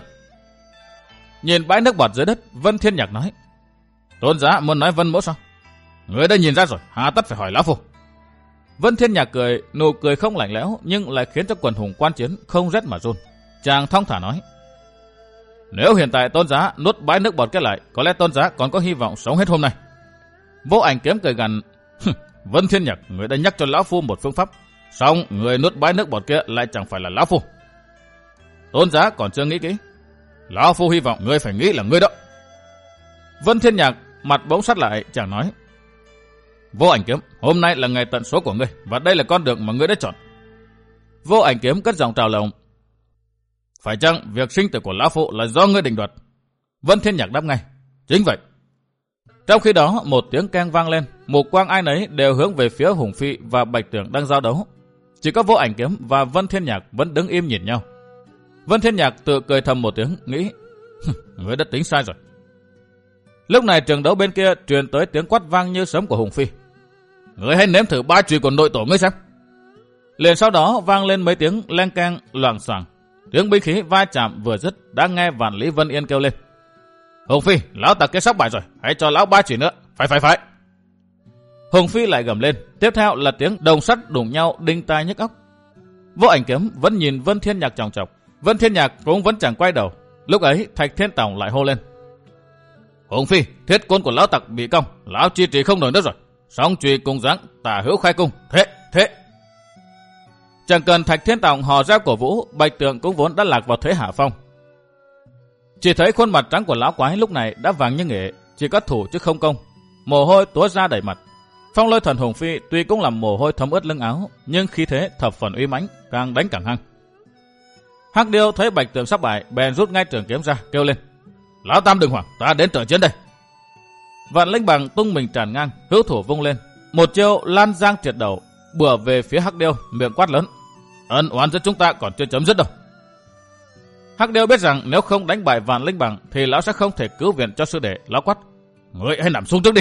Nhìn bãi nước bọt dưới đất, Vân Thiên Nhạc nói: Tôn giá muốn nói Vân Mỗ sao? Ngươi đã nhìn ra rồi, hà tất phải hỏi lão phu. Vân Thiên Nhạc cười, nụ cười không lạnh lẽo nhưng lại khiến cho quần hùng quan chiến không rét mà run. Chàng thong thả nói: Nếu hiện tại tôn giá nuốt bãi nước bọt kết lại, có lẽ tôn giá còn có hy vọng sống hết hôm nay. Vô Ảnh Kiếm cười gằn, Vân Thiên Nhạc, người đã nhắc cho lão phu một phương pháp, xong người nuốt bãi nước bọt kia lại chẳng phải là lão phu. Tôn giá còn chưa nghĩ kỹ, lão phu hy vọng ngươi phải nghĩ là ngươi đó. Vân Thiên Nhạc mặt bỗng sắt lại, chẳng nói. Vô Ảnh Kiếm, hôm nay là ngày tận số của ngươi, và đây là con đường mà ngươi đã chọn. Vô Ảnh Kiếm cất giọng trào lòng, phải chăng việc sinh tử của lão phu là do ngươi định đoạt? Vân Thiên Nhạc đáp ngay, chính vậy. Trong khi đó, một tiếng keng vang lên, mục quang ai nấy đều hướng về phía Hùng Phi và Bạch Tường đang giao đấu. Chỉ có Vô Ảnh Kiếm và Vân Thiên Nhạc vẫn đứng im nhìn nhau. Vân Thiên Nhạc tự cười thầm một tiếng, nghĩ, ngươi đã tính sai rồi. Lúc này trường đấu bên kia truyền tới tiếng quát vang như sấm của Hùng Phi. Ngươi hãy nếm thử ba chùy của nội tổ ngươi xem. Liền sau đó vang lên mấy tiếng leng keng loảng xoảng. Tiếng binh khí va chạm vừa dứt đã nghe Vạn Lý Vân Yên kêu lên. Hùng Phi, lão tặc kia sắp bại rồi, hãy cho lão ba chùy nữa. Phải phải phải. Hùng Phi lại gầm lên, tiếp theo là tiếng đồng sắt đụng nhau đinh tai nhức óc. Vô Ảnh Kiếm vẫn nhìn Vân Thiên Nhạc chòng chọc, Vân Thiên Nhạc cũng vẫn chẳng quay đầu. Lúc ấy Thạch Thiên Tòng lại hô lên. Hùng Phi, thiết côn của lão tặc bị cong, lão chi trì không nổi nữa rồi. Song chùy cùng dáng tả hữu khai cung, thế, thế. Chẳng cần Thạch Thiên Tòng hò reo cổ vũ, Bạch Tường cũng vốn đã lạc vào thế hạ phong. Chỉ thấy khuôn mặt trắng của lão quái lúc này đã vàng như nghệ, chỉ có thủ chứ không công. Mồ hôi túa ra đầy mặt. Phong Lôi Thần Hùng Phi tuy cũng làm mồ hôi thấm ướt lưng áo, nhưng khí thế thập phần uy mãnh, càng đánh càng hăng. Hắc Điêu thấy Bạch Tường sắp bại, bèn rút ngay trường kiếm ra, kêu lên. Lão Tam đừng hoảng, ta đến trợ chiến đây. Vạn Linh Bằng tung mình tràn ngang, hữu thủ vung lên, một chiêu lan giang triệt đầu, bừa về phía Hắc Điêu, miệng quát lớn. Ân oán giữa chúng ta còn chưa chấm dứt đâu. Hắc Điêu biết rằng nếu không đánh bại Vạn Linh Bằng thì lão sẽ không thể cứu viện cho sư đệ. Lão quát, ngươi hãy nằm xuống trước đi.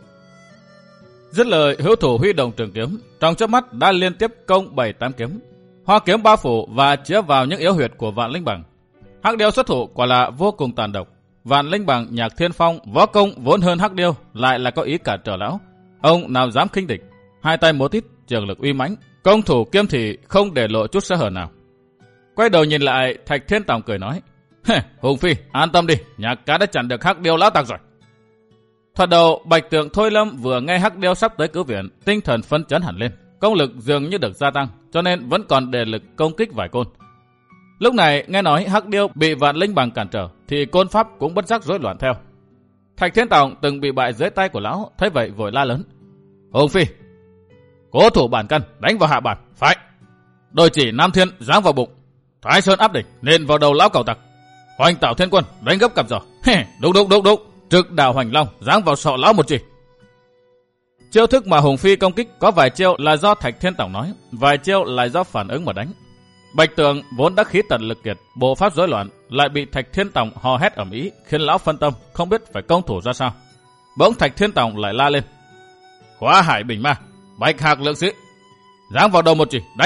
Dứt lời, hữu thủ huy động trường kiếm, trong chớp mắt đã liên tiếp công bảy tám kiếm, hoa kiếm bao phủ và chĩa vào những yếu huyệt của Vạn Linh Bằng. Hắc Điêu xuất thủ quả là vô cùng tàn độc. Vạn Linh Bằng Nhạc Thiên Phong võ công vốn hơn Hắc Điêu, lại là có ý cản trở lão. Ông nào dám khinh địch, hai tay múa tít, trường lực uy mãnh, công thủ kiêm thị không để lộ chút sơ hở nào. Quay đầu nhìn lại, Thạch Thiên Tòng cười nói, Hùng Phi, an tâm đi, nhà cá đã chặn được Hắc Điêu lão tặc rồi. Thoạt đầu, Bạch Tường Thôi Lâm vừa nghe Hắc Điêu sắp tới cứu viện, tinh thần phấn chấn hẳn lên, công lực dường như được gia tăng, cho nên vẫn còn đề lực công kích vài côn. Lúc này nghe nói Hắc Điêu bị Vạn Linh Bằng cản trở, thì côn pháp cũng bất giác rối loạn theo. Thạch Thiên Tòng từng bị bại dưới tay của lão, thấy vậy vội la lớn, Hùng Phi, cố thủ bản căn, đánh vào hạ bản, phải. Đôi chỉ Nam Thiên giáng vào bụng, Thái Sơn áp đỉnh nên vào đầu lão cầu tặc. Hoành Tạo Thiên Quân đánh gấp cặp giò, đúng đúng đúng đúng. Trực Đào Hoành Long giáng vào sọ lão một chỉ. Chiêu thức mà Hùng Phi công kích có vài chiêu là do Thạch Thiên Tòng nói, vài chiêu là do phản ứng mà đánh. Bạch Tường vốn đã khí tận lực kiệt, bộ pháp rối loạn, lại bị Thạch Thiên Tòng hò hét ầm ĩ, khiến lão phân tâm, không biết phải công thủ ra sao. Bỗng Thạch Thiên Tòng lại la lên, Khóa Hải Bình Ma, Bạch Hạc Lượng Sĩ, giáng vào đầu một chỉ, đánh.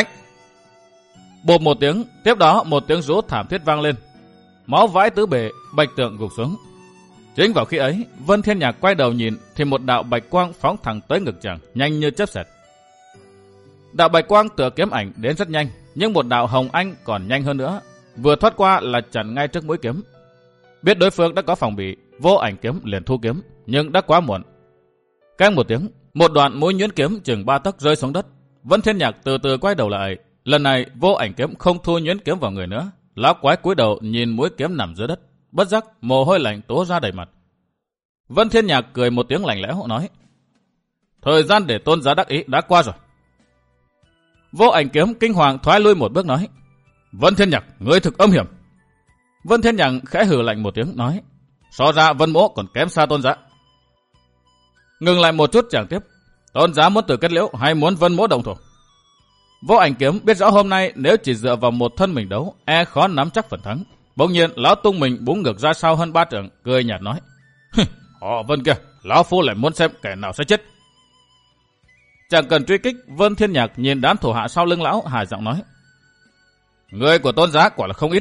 Bột một tiếng, tiếp đó một tiếng rú thảm thiết vang lên, máu vãi tứ bề, Bạch Tường gục xuống. Chính vào khi ấy, Vân Thiên Nhạc quay đầu nhìn thì một đạo bạch quang phóng thẳng tới ngực chàng, nhanh như chớp xẹt. Đạo bạch quang tựa kiếm ảnh đến rất nhanh, nhưng một đạo hồng anh còn nhanh hơn nữa, vừa thoát qua là chặn ngay trước mũi kiếm. Biết đối phương đã có phòng bị, Vô Ảnh Kiếm liền thu kiếm, nhưng đã quá muộn. Keng một tiếng, một đoạn mũi nhuyễn kiếm chừng ba tấc rơi xuống đất. Vân Thiên Nhạc từ từ quay đầu lại, lần này Vô Ảnh Kiếm không thu nhuyễn kiếm vào người nữa. Lão quái cúi đầu nhìn mũi kiếm nằm dưới đất, bất giác mồ hôi lạnh túa ra đầy mặt. Vân Thiên Nhạc cười một tiếng lạnh lẽo nói, thời gian để tôn giá đắc ý đã qua rồi. Vô Ảnh Kiếm kinh hoàng thoái lui một bước nói, Vân Thiên Nhạc, ngươi thực âm hiểm. Vân Thiên Nhạc khẽ hừ lạnh một tiếng nói, so ra Vân Mỗ còn kém xa tôn giá. Ngừng lại một chút chàng tiếp, tôn giá muốn tự kết liễu hay muốn Vân Mỗ đồng thủ? Vô Ảnh Kiếm biết rõ hôm nay nếu chỉ dựa vào một thân mình đấu, e khó nắm chắc phần thắng. Bỗng nhiên lão tung mình búng ngược ra sau hơn ba trượng, cười nhạt nói, họ Vân kia, lão phu lại muốn xem kẻ nào sẽ chết. Chẳng cần truy kích, Vân Thiên Nhạc nhìn đám thủ hạ sau lưng lão, hài giọng nói, người của tôn giá quả là không ít.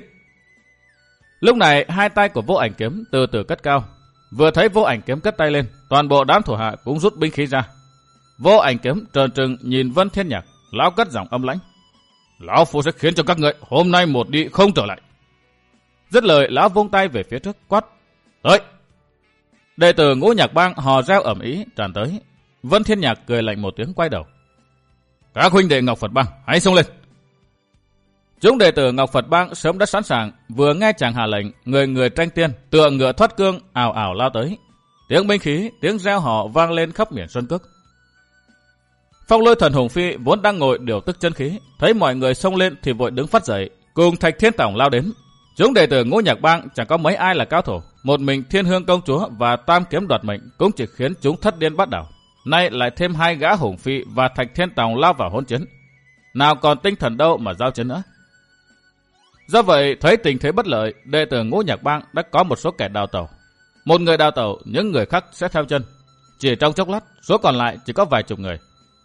Lúc này hai tay của Vô Ảnh Kiếm từ từ cất cao, vừa thấy Vô Ảnh Kiếm cất tay lên, toàn bộ đám thủ hạ cũng rút binh khí ra. Vô Ảnh Kiếm trợn trừng nhìn Vân Thiên Nhạc, lão cất giọng âm lãnh, lão phu sẽ khiến cho các người hôm nay một đi không trở lại. Dứt lời lão vung tay về phía trước quát, tới. Đệ tử Ngũ Nhạc Bang hò reo ầm ĩ tràn tới. Vân Thiên Nhạc cười lạnh một tiếng quay đầu. Các huynh đệ Ngọc Phật Bang hãy xông lên. Chúng đệ tử Ngọc Phật Bang sớm đã sẵn sàng, vừa nghe chàng hạ lệnh, người người tranh tiên, tựa ngựa thoát cương ào ào lao tới. Tiếng binh khí, tiếng reo hò vang lên khắp miền Xuân Cước. Phong Lôi Thần Hùng Phi vốn đang ngồi điều tức chân khí, thấy mọi người xông lên thì vội đứng phát dậy, cùng Thạch Thiên Tòng lao đến. Chúng đệ tử Ngũ Nhạc Bang chẳng có mấy ai là cao thủ, một mình Thiên Hương Công Chúa và Tam Kiếm Đoạt Mệnh cũng chỉ khiến chúng thất điên bắt đảo. Nay lại thêm hai gã Hùng Phi và Thạch Thiên Tòng lao vào hỗn chiến, nào còn tinh thần đâu mà giao chiến nữa. Do vậy, thấy tình thế bất lợi, đệ tử Ngũ Nhạc Bang đã có một số kẻ đào tẩu. Một người đào tẩu, những người khác sẽ theo chân. Chỉ trong chốc lát, số còn lại chỉ có vài chục người.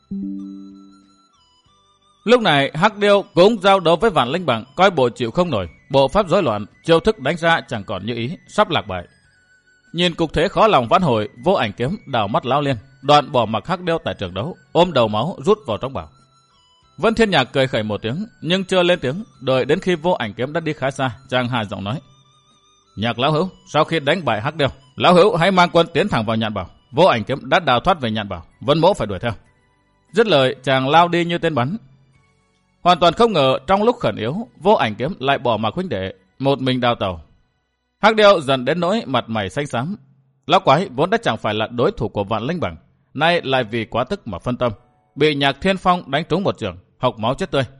Lúc này, Hắc Điêu cũng giao đấu với Vạn Linh Bằng, coi bộ chịu không nổi, bộ pháp rối loạn, chiêu thức đánh ra chẳng còn như ý, sắp lạc bại. Nhìn cục thế khó lòng vãn hồi, Vô Ảnh Kiếm đảo mắt lao liên, đoạn bỏ mặc Hắc Điêu tại trường đấu, ôm đầu máu rút vào trong bảo. Vân Thiên Nhạc cười khẩy một tiếng, nhưng chưa lên tiếng, đợi đến khi Vô Ảnh Kiếm đã đi khá xa, chàng hạ giọng nói: Nhạc lão hữu, sau khi đánh bại Hắc Điêu, lão hữu hãy mang quân tiến thẳng vào Nhạn Bảo. Vô Ảnh Kiếm đã đào thoát về Nhạn Bảo, Vân Mỗ phải đuổi theo. Dứt lời, chàng lao đi như tên bắn. Hoàn toàn không ngờ trong lúc khẩn yếu, Vô Ảnh Kiếm lại bỏ mặc huynh đệ, một mình đào tàu. Hắc Điêu dần đến nỗi mặt mày xanh xám. Lão quái vốn đã chẳng phải là đối thủ của Vạn Linh Bằng, nay lại vì quá tức mà phân tâm, bị Nhạc Thiên Phong đánh trúng một trường, hộc máu chết tươi.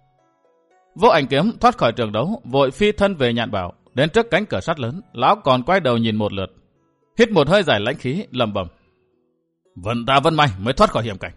Vô Ảnh Kiếm thoát khỏi trường đấu, vội phi thân về Nhạn Bảo, đến trước cánh cửa sắt lớn, lão còn quay đầu nhìn một lượt, hít một hơi dài lãnh khí, lẩm bẩm: Vận ta vân may mới thoát khỏi hiểm cảnh.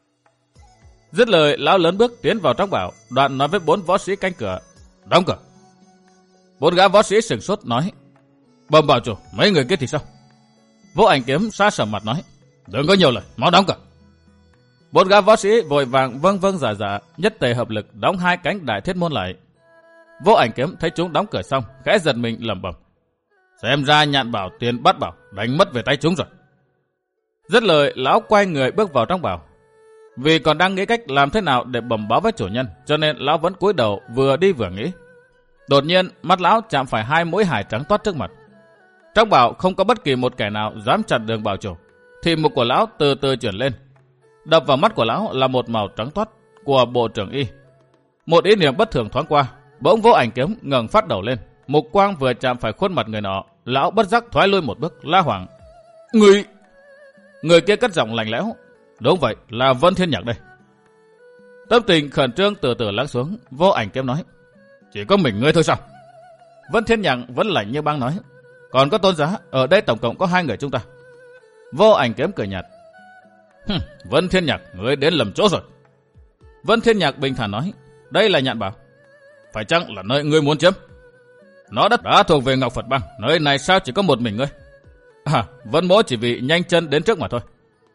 Dứt lời, lão lớn bước tiến vào trong bảo, đoạn nói với bốn võ sĩ canh cửa: Đóng cửa. Bốn gã võ sĩ sửng sốt nói: Bẩm bảo chủ, mấy người kia thì sao? Vô Ảnh Kiếm xa sầm mặt nói: Đừng có nhiều lời, mau đóng cửa. Bốn gã võ sĩ vội vàng vâng vâng dạ dạ, nhất tề hợp lực đóng hai cánh đại thiết môn lại. Vô Ảnh Kiếm thấy chúng đóng cửa xong, khẽ giật mình lẩm bẩm: Xem ra Nhạn Bảo tiền bắt bảo đánh mất về tay chúng rồi. Dứt lời, lão quay người bước vào trong bảo. Vì còn đang nghĩ cách làm thế nào để bẩm báo với chủ nhân, cho nên lão vẫn cúi đầu vừa đi vừa nghĩ. Đột nhiên, mắt lão chạm phải hai mũi hải trắng toát trước mặt. Trong bảo không có bất kỳ một kẻ nào dám chặn đường bảo chủ. Thì mục của lão từ từ chuyển lên. Đập vào mắt của lão là một màu trắng toát của bộ trưởng y. Một ý niệm bất thường thoáng qua, bỗng Vô Ảnh Kiếm ngẩng phát đầu lên. Mục quang vừa chạm phải khuôn mặt người nọ, lão bất giác thoái lui một bước, la hoảng: Người! Người kia cất giọng lạnh lẽo: Đúng vậy, là Vân Thiên Nhạc đây. Tâm tình khẩn trương từ từ lắng xuống, Vô Ảnh Kiếm nói: Chỉ có mình ngươi thôi sao? Vân Thiên Nhạc vẫn lạnh như băng nói: Còn có Tôn Giá, ở đây tổng cộng có hai người chúng ta. Vô Ảnh Kiếm cười nhạt: Hừm, Vân Thiên Nhạc, ngươi đến lầm chỗ rồi. Vân Thiên Nhạc bình thản nói: Đây là Nhạn Bảo. Phải chăng là nơi ngươi muốn chiếm? Nó đã, đã thuộc về Ngọc Phật Bang, nơi này sao chỉ có một mình ngươi? À, Vân Mỗ chỉ vì nhanh chân đến trước mà thôi.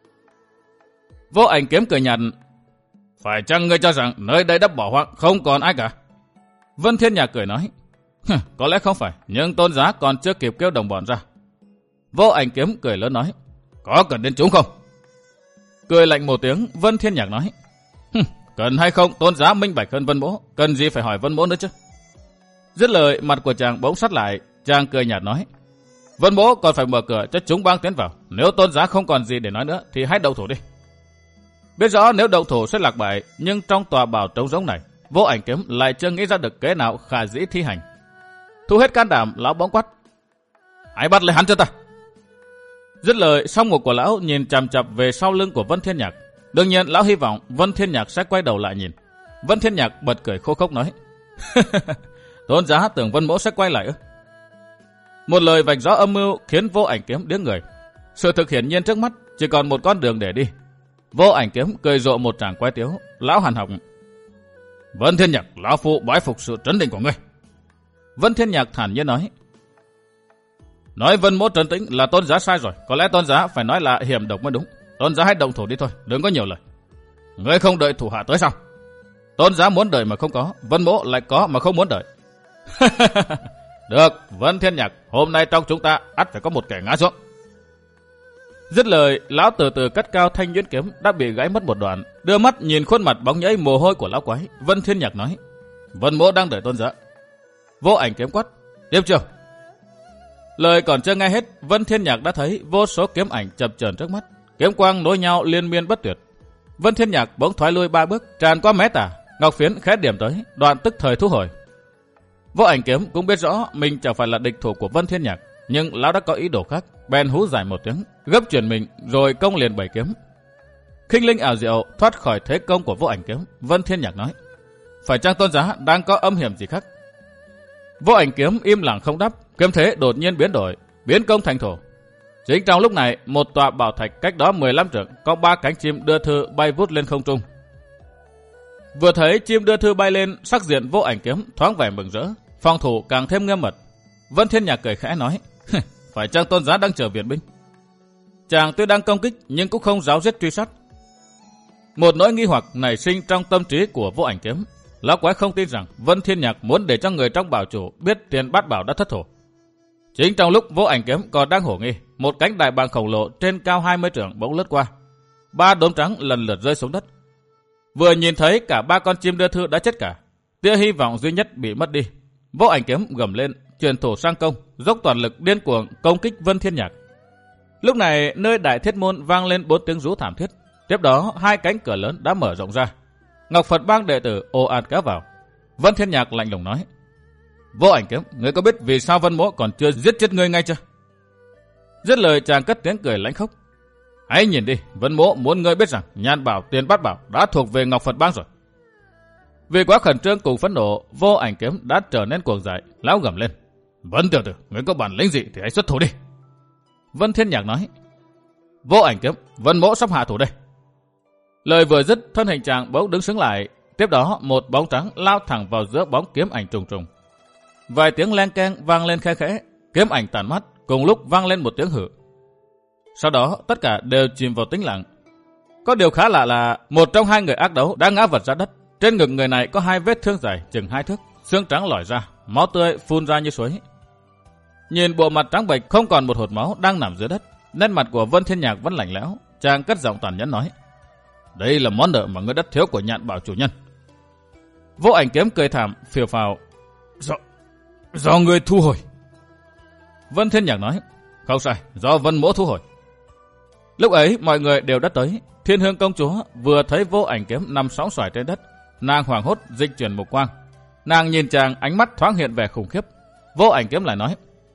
Vô Ảnh Kiếm cười nhạt: Phải chăng ngươi cho rằng nơi đây đã bỏ hoang, không còn ai cả? Vân Thiên Nhạc cười nói: Có lẽ không phải, nhưng Tôn Giá còn chưa kịp kêu đồng bọn ra. Vô Ảnh Kiếm cười lớn nói: Có cần đến chúng không? Cười lạnh một tiếng, Vân Thiên Nhạc nói: Cần hay không, Tôn Giá minh bạch hơn Vân Mỗ, cần gì phải hỏi Vân Mỗ nữa chứ? Dứt lời, mặt của chàng bỗng sắt lại, chàng cười nhạt nói: Vân Mỗ còn phải mở cửa cho chúng bang tiến vào. Nếu Tôn Giá không còn gì để nói nữa thì hãy động thủ đi. Biết rõ nếu động thủ sẽ lạc bại, nhưng trong tòa bảo trống rỗng này, Vô Ảnh Kiếm lại chưa nghĩ ra được kế nào khả dĩ thi hành. Thu hết can đảm, lão bỗng quát: Hãy bắt lấy hắn cho ta. Dứt lời, song ngục của lão nhìn chằm chằm về sau lưng của Vân Thiên Nhạc. Đương nhiên lão hy vọng Vân Thiên Nhạc sẽ quay đầu lại nhìn. Vân Thiên Nhạc bật cười khô khốc nói: Tôn Giá tưởng Vân Mỗ sẽ quay lại ư? Một lời vạch rõ âm mưu khiến Vô Ảnh Kiếm điếc người. Sự thực hiển nhiên trước mắt chỉ còn một con đường để đi. Vô Ảnh Kiếm cười rộ một tràng quái tiếu, lão hằn học: Vân Thiên Nhạc, lão phu bái phục sự trấn định của ngươi. Vân Thiên Nhạc thản nhiên nói: Nói Vân Mỗ trấn tĩnh là Tôn Giá sai rồi, có lẽ Tôn Giá phải nói là hiểm độc mới đúng. Tôn Giá hãy động thủ đi thôi, đừng có nhiều lời. Ngươi không đợi thủ hạ tới sao? Tôn Giá muốn đợi mà không có, Vân Mỗ lại có mà không muốn đợi. Được, Vân Thiên Nhạc, hôm nay trong chúng ta ắt phải có một kẻ ngã xuống. Dứt lời, lão từ từ cất cao thanh nhuyễn kiếm đã bị gãy mất một đoạn, đưa mắt nhìn khuôn mặt bóng nhảy mồ hôi của lão quái. Vân Thiên Nhạc nói: Vân Mỗ đang đợi Tôn Giá. Vô Ảnh Kiếm quát: Tiếp chiêu. Lời còn chưa nghe hết, Vân Thiên Nhạc đã thấy vô số kiếm ảnh chập chờn trước mắt, kiếm quang nối nhau liên miên bất tuyệt. Vân Thiên Nhạc bỗng thoái lui ba bước, tràn qua mé tả, ngọc phiến khẽ điểm tới, đoạn tức thời thu hồi. Vô Ảnh Kiếm cũng biết rõ mình chẳng phải là địch thủ của Vân Thiên Nhạc, nhưng lão đã có ý đồ khác, bèn hú dài một tiếng, gấp chuyển mình rồi công liền bảy kiếm. Khinh linh ảo diệu thoát khỏi thế công của Vô Ảnh Kiếm, Vân Thiên Nhạc nói: phải chăng tôn giá đang có âm hiểm gì khác? Vô Ảnh Kiếm im lặng không đáp, kiếm thế đột nhiên biến đổi, biến công thành thổ. Chính trong lúc này, một tọa bảo thạch cách đó mười lăm trượng có ba cánh chim đưa thư bay vút lên không trung. Vừa thấy chim đưa thư bay lên, sắc diện Vô Ảnh Kiếm thoáng vẻ mừng rỡ, phòng thủ càng thêm nghiêm mật. Vân Thiên Nhạc cười khẽ nói: phải chăng tôn giá đang chờ viện binh? Chàng tuy đang công kích nhưng cũng không ráo riết truy sát. Một nỗi nghi hoặc nảy sinh trong tâm trí của Vô Ảnh Kiếm. Lão quái không tin rằng Vân Thiên Nhạc muốn để cho người trong bảo chủ biết tiền bát bảo đã thất thủ. Chính trong lúc Vô Ảnh Kiếm còn đang hổ nghi, một cánh đại bàng khổng lồ trên cao hai mươi trượng bỗng lướt qua. Ba đốm trắng lần lượt rơi xuống đất. Vừa nhìn thấy cả ba con chim đưa thư đã chết cả, tia hy vọng duy nhất bị mất đi. Vô Ảnh Kiếm gầm lên, chuyển thủ sang công, dốc toàn lực điên cuồng công kích Vân Thiên Nhạc. Lúc này nơi đại thiết môn vang lên bốn tiếng rú thảm thiết. Tiếp đó hai cánh cửa lớn đã mở rộng ra. Ngọc Phật Bang đệ tử ồ ạt kéo vào. Vân Thiên Nhạc lạnh lùng nói: Vô Ảnh Kiếm, ngươi có biết vì sao Vân Mỗ còn chưa giết chết ngươi ngay chưa? Dứt lời chàng cất tiếng cười lãnh khốc: hãy nhìn đi, Vân Mỗ muốn ngươi biết rằng nhan bảo tiền bát bảo đã thuộc về Ngọc Phật Bang rồi. Vì quá khẩn trương cùng phẫn nộ, Vô Ảnh Kiếm đã trở nên cuồng dại. Lão gầm lên: Vân tiểu tử, ngươi có bản lĩnh gì thì hãy xuất thủ đi. Vân Thiên Nhạc nói: Vô Ảnh Kiếm, Vân Mỗ sắp hạ thủ đây. Lời vừa dứt, thân hình chàng bỗng đứng sững lại. Tiếp đó một bóng trắng lao thẳng vào giữa bóng kiếm ảnh trùng trùng. Vài tiếng len keng vang lên khe khẽ, kiếm ảnh tàn mắt, cùng lúc vang lên một tiếng hử. Sau đó tất cả đều chìm vào tĩnh lặng. Có điều khá lạ là một trong hai người ác đấu đã ngã vật ra đất. Trên ngực người này có hai vết thương dài chừng hai thước, xương trắng lòi ra, máu tươi phun ra như suối. Nhìn bộ mặt trắng bệch không còn một hột máu đang nằm dưới đất, nét mặt của Vân Thiên Nhạc vẫn lạnh lẽo. Chàng cất giọng tàn nhẫn nói: đây là món nợ mà ngươi đất thiếu của Nhạn Bảo chủ nhân. Vô Ảnh Kiếm cười thảm phiêu phào: Do, do ngươi thu hồi. Vân Thiên Nhạc nói: không sai, do Vân Mỗ thu hồi. Lúc ấy mọi người đều đã tới. Thiên Hương công chúa vừa thấy Vô Ảnh Kiếm nằm sóng xoài trên đất, nàng hoảng hốt dịch chuyển mục quang. Nàng nhìn chàng, ánh mắt thoáng hiện vẻ khủng khiếp. Vô Ảnh Kiếm lại nói: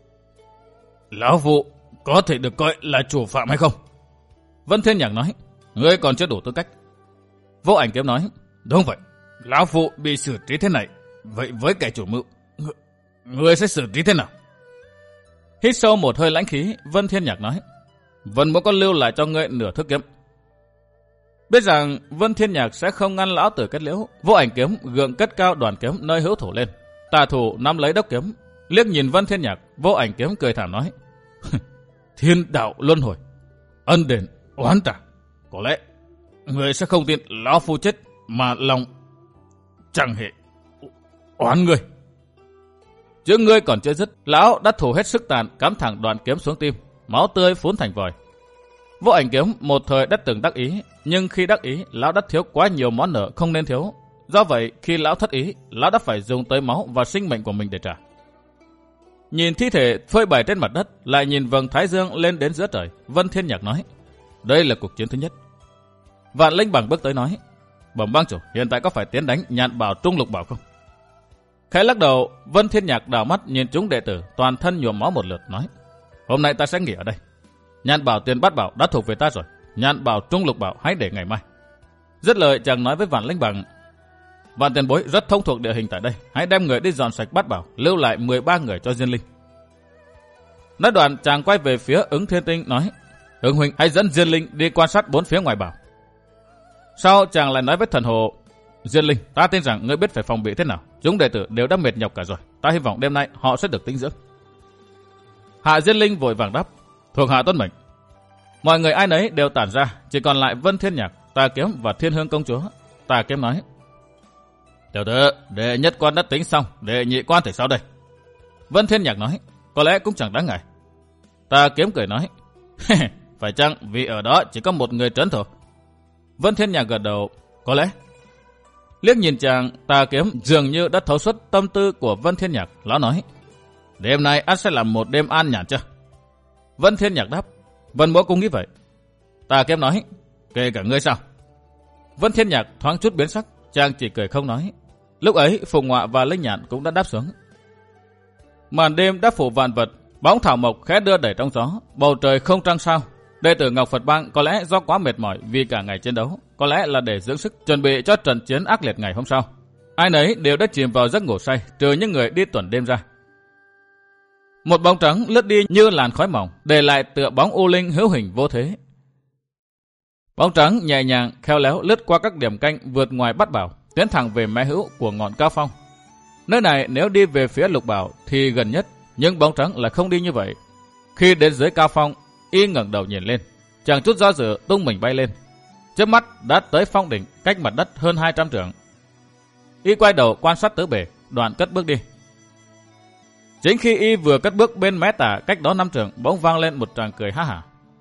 lão phụ có thể được coi là chủ phạm hay không? Vân Thiên Nhạc nói: ngươi còn chưa đủ tư cách. Vô Ảnh Kiếm nói: đúng vậy, lão phụ bị xử trí thế này, vậy với kẻ chủ mưu, ngươi, ngươi sẽ xử trí thế nào? Hít sâu một hơi lãnh khí, Vân Thiên Nhạc nói: Vân Mỗ có lưu lại cho ngươi nửa thước kiếm. Biết rằng Vân Thiên Nhạc sẽ không ngăn lão tử kết liễu, Vô Ảnh Kiếm gượng cất cao đoàn kiếm nơi hữu thủ lên, tà thủ nắm lấy đốc kiếm, liếc nhìn Vân Thiên Nhạc. Vô Ảnh Kiếm cười thảm nói: thiên đạo luân hồi, ân đền oán trả, có lẽ người sẽ không tin lão phu chết mà lòng chẳng hề oán người. Chữ ngươi còn chưa dứt, lão đã thủ hết sức tàn cắm thẳng đoạn kiếm xuống tim, máu tươi phun thành vòi. Vô Ảnh Kiếm một thời đã từng đắc ý, nhưng khi đắc ý, lão đã thiếu quá nhiều món nợ không nên thiếu. Do vậy, khi lão thất ý, lão đã phải dùng tới máu và sinh mệnh của mình để trả. Nhìn thi thể phơi bày trên mặt đất, lại nhìn vầng thái dương lên đến giữa trời, Vân Thiên Nhạc nói: đây là cuộc chiến thứ nhất. Vạn Linh Bằng bước tới nói: bẩm bang chủ, hiện tại có phải tiến đánh Nhạn Bảo Trung Lục Bảo không? Khẽ lắc đầu, Vân Thiên Nhạc đảo mắt nhìn chúng đệ tử toàn thân nhuộm máu một lượt, nói: hôm nay ta sẽ nghỉ ở đây. Nhạn Bảo Tiền Bát Bảo đã thuộc về ta rồi, Nhạn Bảo Trung Lục Bảo hãy để ngày mai. Dứt lời chàng nói với Vạn Linh Bằng: Vạn tiền bối rất thông thuộc địa hình tại đây, hãy đem người đi dọn sạch Bát Bảo, lưu lại mười ba người cho Diên Linh. Nói đoạn chàng quay về phía Ứng Thiên Tinh nói: Ứng huynh hãy dẫn Diên Linh đi quan sát bốn phía ngoài bảo. Sau chàng lại nói với Thần Hồ: Diên Linh, ta tin rằng ngươi biết phải phòng bị thế nào, chúng đệ tử đều đã mệt nhọc cả rồi, ta hy vọng đêm nay họ sẽ được tĩnh dưỡng. Hạ Diên Linh vội vàng đáp: thuộc hạ tuân mệnh. Mọi người ai nấy đều tản ra, chỉ còn lại Vân Thiên Nhạc, Tà Kiếm và Thiên Hương công chúa. Tà Kiếm nói: tiểu tử, đệ nhất quan đã tính xong, đệ nhị quan thì sao đây? Vân Thiên Nhạc nói: có lẽ cũng chẳng đáng ngại. Tà Kiếm cười nói: phải chăng vì ở đó chỉ có một người trấn thủ? Vân Thiên Nhạc gật đầu: có lẽ. Liếc nhìn chàng, Tà Kiếm dường như đã thấu suốt tâm tư của Vân Thiên Nhạc, lão nói: đêm nay ắt sẽ là một đêm an nhàn chưa? Vân Thiên Nhạc đáp, Vân Mỗ cũng nghĩ vậy. Tà Kiếm nói, kể cả ngươi sao? Vân Thiên Nhạc thoáng chút biến sắc, chàng chỉ cười không nói. Lúc ấy Phùng Ngọa và Linh Nhạn cũng đã đáp xuống. Màn đêm đã phủ vạn vật, bóng thảo mộc khẽ đưa đẩy trong gió, bầu trời không trăng sao. Đệ tử Ngọc Phật Bang có lẽ do quá mệt mỏi vì cả ngày chiến đấu, có lẽ là để dưỡng sức chuẩn bị cho trận chiến ác liệt ngày hôm sau. Ai nấy đều đã chìm vào giấc ngủ say, trừ những người đi tuần đêm ra. Một bóng trắng lướt đi như làn khói mỏng, để lại tựa bóng u linh hữu hình vô thế. Bóng trắng nhẹ nhàng khéo léo lướt qua các điểm canh vượt ngoài Bát Bảo, tiến thẳng về mé hữu của ngọn Cao Phong. Nơi này nếu đi về phía Lục Bảo thì gần nhất, nhưng bóng trắng lại không đi như vậy. Khi đến dưới Cao Phong, y ngẩng đầu nhìn lên, chẳng chút do dự tung mình bay lên. Chớp mắt đã tới phong đỉnh, cách mặt đất hơn hai trăm trượng. Y quay đầu quan sát tứ bề, đoạn cất bước đi. Chính khi y vừa cất bước bên mé tả cách đó năm trượng, bỗng vang lên một tràng cười ha hả.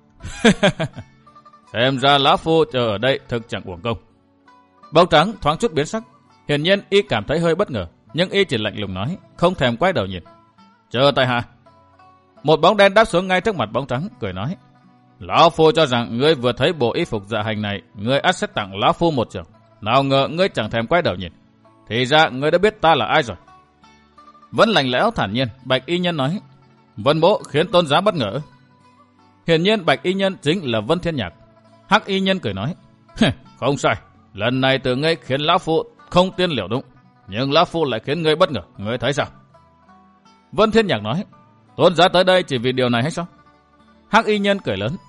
Xem ra lão phu chờ ở đây thực chẳng uổng công. Bóng trắng thoáng chút biến sắc, hiển nhiên y cảm thấy hơi bất ngờ, nhưng y chỉ lạnh lùng nói, không thèm quay đầu nhìn. Chờ tại hạ. Một bóng đen đáp xuống ngay trước mặt bóng trắng, cười nói, lão phu cho rằng ngươi vừa thấy bộ y phục dạ hành này, ngươi ắt sẽ tặng lão phu một trường. Nào ngờ ngươi chẳng thèm quay đầu nhìn, thì ra ngươi đã biết ta là ai rồi. Vẫn lạnh lẽo thản nhiên, Bạch Y Nhân nói, Vân Mỗ khiến tôn giá bất ngờ. Hiển nhiên Bạch Y Nhân chính là Vân Thiên Nhạc. Hắc Y Nhân cười nói, không sai, lần này từ ngươi khiến lão phu không tiên liệu đúng, nhưng lão phu lại khiến ngươi bất ngờ, ngươi thấy sao? Vân Thiên Nhạc nói, tôn giá tới đây chỉ vì điều này hay sao? Hắc Y Nhân cười lớn,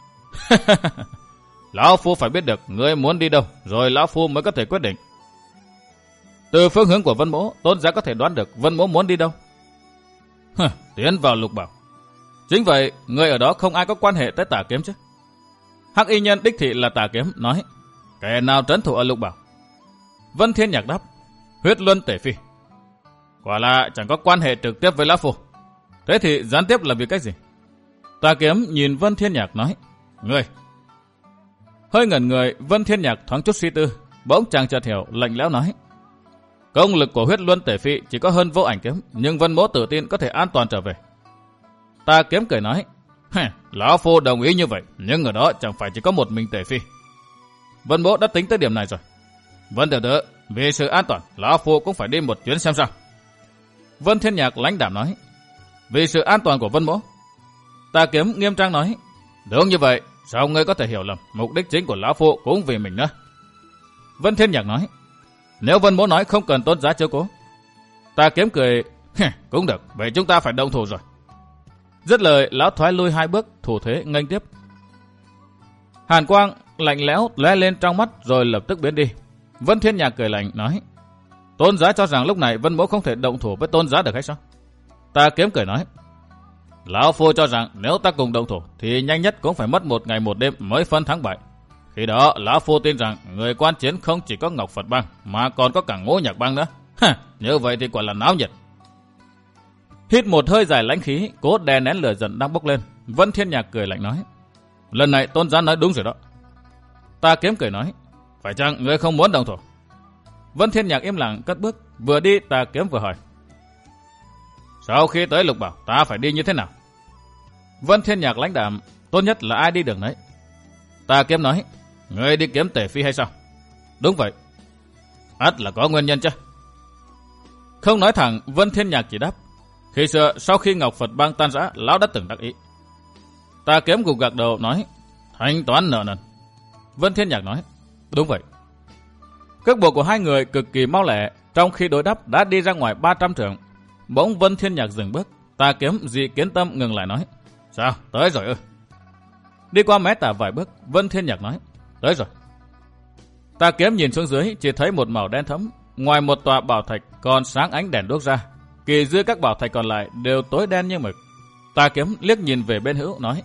lão phu phải biết được ngươi muốn đi đâu, rồi lão phu mới có thể quyết định. Từ phương hướng của Vân Mỗ, tôn giá có thể đoán được Vân Mỗ muốn đi đâu. Tiến vào Lục Bảo. Chính vậy, người ở đó không ai có quan hệ tới Tà Kiếm chứ? Hắc Y Nhân đích thị là Tà Kiếm, nói, kẻ nào trấn thủ ở Lục Bảo? Vân Thiên Nhạc đáp, Huyết Luân Tể Phi. Quả là chẳng có quan hệ trực tiếp với lão phu. Thế thì gián tiếp là vì cách gì? Tà Kiếm nhìn Vân Thiên Nhạc nói, ngươi. Hơi ngẩn người, Vân Thiên Nhạc thoáng chút suy tư, bỗng chàng chợt hiểu, lạnh lẽo nói, công lực của Huyết Luân Tể Phi chỉ có hơn Vô Ảnh Kiếm, nhưng Vân Mỗ tự tin có thể an toàn trở về. Tà Kiếm cười nói, lão phu đồng ý như vậy, nhưng ở đó chẳng phải chỉ có một mình Tể Phi. Vân Mỗ đã tính tới điểm này rồi. Vân tiểu tử, vì sự an toàn, lão phu cũng phải đi một chuyến xem sao. Vân Thiên Nhạc lãnh đạm nói, vì sự an toàn của Vân Mỗ. Tà Kiếm nghiêm trang nói, đúng như vậy, sao ngươi có thể hiểu lầm, mục đích chính của lão phu cũng vì mình nữa. Vân Thiên Nhạc nói, nếu Vân Mỗ nói không cần tôn giá chiếu cố. Tà Kiếm cười, cũng được, vậy chúng ta phải động thủ rồi. Dứt lời, lão thoái lui hai bước, thủ thế nghênh tiếp. Hàn quang lạnh lẽo lóe lên trong mắt rồi lập tức biến đi. Vân Thiên Nhạc cười lạnh nói, tôn giá cho rằng lúc này Vân Mỗ không thể động thủ với tôn giá được hay sao? Tà Kiếm cười nói, lão phu cho rằng nếu ta cùng động thủ thì nhanh nhất cũng phải mất một ngày một đêm mới phân thắng bại. Khi đó lão phu tin rằng người quan chiến không chỉ có Ngọc Phật Bang mà còn có cả Ngũ Nhạc Bang nữa. Ha, như vậy thì quả là náo nhiệt. Hít một hơi dài lãnh khí, cố đè nén lửa giận đang bốc lên. Vân Thiên Nhạc cười lạnh nói, lần này tôn giá nói đúng rồi đó. Tà Kiếm cười nói, phải chăng ngươi không muốn động thủ? Vân Thiên Nhạc im lặng cất bước, vừa đi Tà Kiếm vừa hỏi, sau khi tới Lục Bảo ta phải đi như thế nào? Vân Thiên Nhạc lãnh đạm, tốt nhất là ai đi đường đấy. Tà Kiếm nói, ngươi đi kiếm Tể Phi hay sao? Đúng vậy. Ắt là có nguyên nhân chứ? Không nói thẳng, Vân Thiên Nhạc chỉ đáp, khi xưa sau khi Ngọc Phật Bang tan rã, lão đã từng đắc ý. Tà Kiếm gục gật đầu nói, thanh toán nợ nần. Vân Thiên Nhạc nói, đúng vậy. Cước bộ của hai người cực kỳ mau lẹ, trong khi đối đáp đã đi ra ngoài ba trăm trượng. Bỗng Vân Thiên Nhạc dừng bước, Tà Kiếm dị kiến tâm ngừng lại nói, sao, tới rồi ư? Đi qua mé tả vài bước, Vân Thiên Nhạc nói, tới rồi. Tà Kiếm nhìn xuống dưới, chỉ thấy một màu đen thẫm, ngoài một tòa bảo thạch còn sáng ánh đèn đuốc ra, kỳ dưới các bảo thạch còn lại đều tối đen như mực. Tà Kiếm liếc nhìn về bên hữu nói,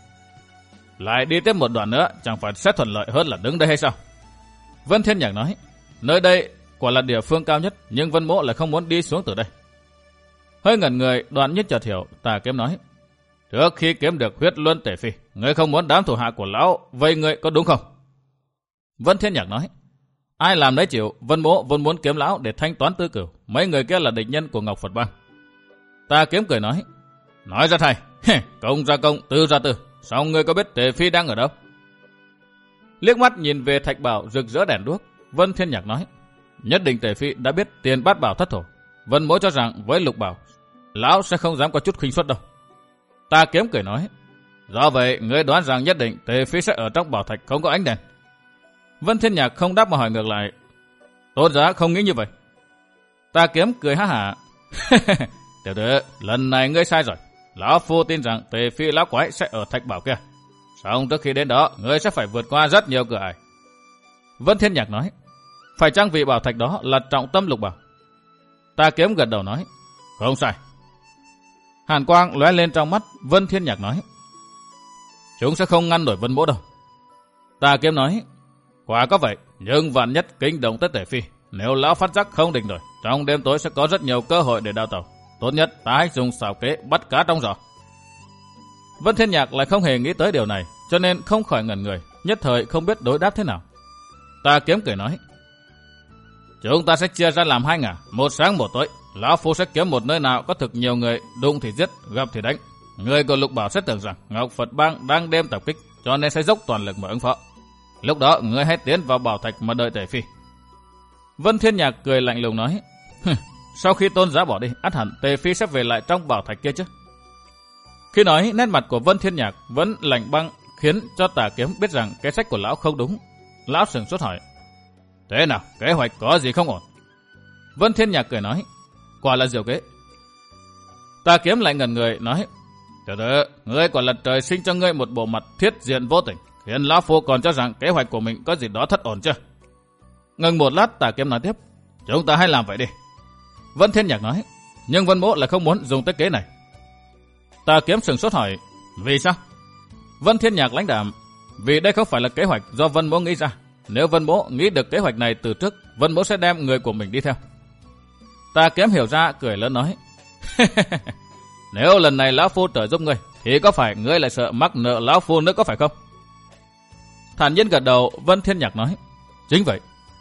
lại đi tiếp một đoạn nữa, chẳng phải sẽ thuận lợi hơn là đứng đây hay sao? Vân Thiên Nhạc nói, nơi đây quả là địa phương cao nhất, nhưng Vân Mỗ lại không muốn đi xuống từ đây. Hơi ngẩn người, Đoạn Nhất chợt hiểu, Tà Kiếm nói, trước khi kiếm được Huyết Luân Tể Phi, ngươi không muốn đám thủ hạ của lão vây ngươi có đúng không? Vân Thiên Nhạc nói, ai làm đấy chịu, Vân Mỗ vốn muốn kiếm lão để thanh toán tư cửu, mấy người kia là địch nhân của Ngọc Phật Bang. Tà Kiếm cười nói, Nói rất hay. Công ra công, tư ra tư. Sao ngươi có biết Tề Phi đang ở đâu? Liếc mắt nhìn về thạch bảo rực rỡ đèn đuốc, Vân Thiên Nhạc nói, nhất định Tề Phi đã biết tiền bát bảo thất thổ. Vân Mỗ cho rằng với lục bảo, lão sẽ không dám có chút khinh suất đâu. Ta Kiếm cười nói, do vậy ngươi đoán rằng nhất định Tề Phi sẽ ở trong bảo thạch không có ánh đèn. Vân Thiên Nhạc không đáp mà hỏi ngược lại, Tôn giá không nghĩ như vậy. Ta Kiếm cười ha hả, tiểu tử, lần này ngươi sai rồi. Lão phu tin rằng Tề Phi lão quái sẽ ở thạch bảo kia. Xong trước khi đến đó, ngươi sẽ phải vượt qua rất nhiều cửa ải. Vân Thiên Nhạc nói, phải chăng vị bảo thạch đó là trọng tâm lục bảo? Ta Kiếm gật đầu nói, không sai. Hàn quang lóe lên trong mắt, Vân Thiên Nhạc nói, chúng sẽ không ngăn nổi Vân Mỗ đâu. Ta Kiếm nói, quả có vậy, nhưng vạn nhất kinh động tới Tề Phi, nếu lão phát giác không định rồi, trong đêm tối sẽ có rất nhiều cơ hội để đào tẩu. Tốt nhất ta hãy dùng xảo kế bắt cá trong giỏ. Vân Thiên Nhạc lại không hề nghĩ tới điều này, cho nên không khỏi ngẩn người, nhất thời không biết đối đáp thế nào. Ta Kiếm cười nói, chúng ta sẽ chia ra làm hai ngả, một sáng một tối. Lão phu sẽ kiếm một nơi nào có thực nhiều người, đụng thì giết, gặp thì đánh. Người của Lục Bảo sẽ tưởng rằng Ngọc Phật Bang đang đêm tập kích, cho nên sẽ dốc toàn lực mà ứng phó. Lúc đó người hãy tiến vào bảo thạch mà đợi Tề Phi. Vân Thiên Nhạc cười lạnh lùng nói, sau khi Tôn giá bỏ đi, ắt hẳn Tề Phi sẽ về lại trong bảo thạch kia chứ. Khi nói, nét mặt của Vân Thiên Nhạc vẫn lạnh băng, khiến cho Tà Kiếm biết rằng kế sách của lão không đúng. Lão sửng sốt hỏi, thế nào, kế hoạch có gì không ổn? Vân Thiên Nhạc cười nói, quả là diệu kế. Tà Kiếm lại ngẩn người nói, tiểu tử, ngươi quả là trời sinh cho ngươi một bộ mặt thiết diện vô tình, khiến lão phu còn cho rằng kế hoạch của mình có gì đó thất ổn chưa? Ngừng một lát, Tà Kiếm nói tiếp, chúng ta hãy làm vậy đi. Vân Thiên Nhạc nói, nhưng Vân Mỗ là không muốn dùng tới kế này. Tà Kiếm sửng sốt hỏi, vì sao? Vân Thiên Nhạc lãnh đạm, vì đây không phải là kế hoạch do Vân Mỗ nghĩ ra. Nếu Vân Mỗ nghĩ được kế hoạch này từ trước, Vân Mỗ sẽ đem người của mình đi theo. Tà Kiếm hiểu ra, cười lớn nói, nếu lần này lão phu trợ giúp ngươi, thì có phải ngươi lại sợ mắc nợ lão phu nữa có phải không? Thản nhiên gật đầu, Vân Thiên Nhạc nói, chính vậy.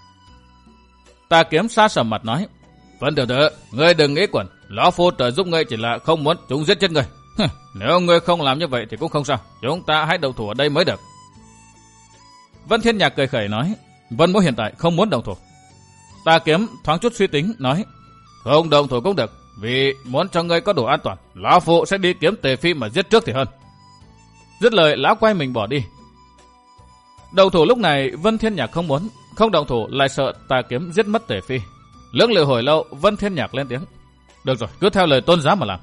Tà Kiếm xa sầm mặt nói, Vân tiểu tử, ngươi đừng nghĩ quẩn, lão phu trợ giúp ngươi chỉ là không muốn chúng giết chết ngươi. Nếu ngươi không làm như vậy thì cũng không sao, chúng ta hãy đầu thủ ở đây mới được. Vân Thiên Nhạc cười khẩy nói, Vân Mỗ hiện tại không muốn đồng thủ. Tà Kiếm thoáng chút suy tính nói, không đồng thủ cũng được, vì muốn cho ngươi có đủ an toàn, lão phu sẽ đi kiếm Tề Phi mà giết trước thì hơn. Dứt lời, lão quay mình bỏ đi. Đồng thủ lúc này Vân Thiên Nhạc không muốn, không đồng thủ lại sợ Tà Kiếm giết mất Tề Phi. Lưỡng lự hồi lâu, Vân Thiên Nhạc lên tiếng, được rồi, cứ theo lời Tôn giá mà làm.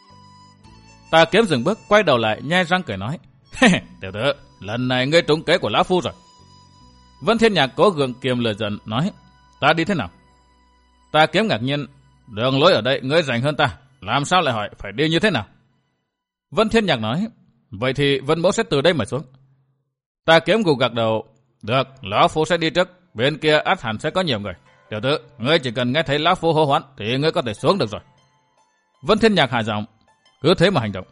Tà Kiếm dừng bước, quay đầu lại nhe răng cười nói, tiểu tử, lần này ngươi trúng kế của lão phu rồi. Vân Thiên Nhạc cố gượng kiềm lửa giận nói, ta đi thế nào? Tà Kiếm ngạc nhiên, đường lối ở đây ngươi rành hơn ta, làm sao lại hỏi phải đi như thế nào? Vân Thiên Nhạc nói, vậy thì Vân Mỗ sẽ từ đây mà xuống. Tà Kiếm gù gật đầu, được, lão phu sẽ đi trước, bên kia ắt hẳn sẽ có nhiều người. Tiểu tử, ngươi chỉ cần nghe thấy lão phu hô hoán thì ngươi có thể xuống được rồi. Vân Thiên Nhạc hạ giọng, cứ thế mà hành động.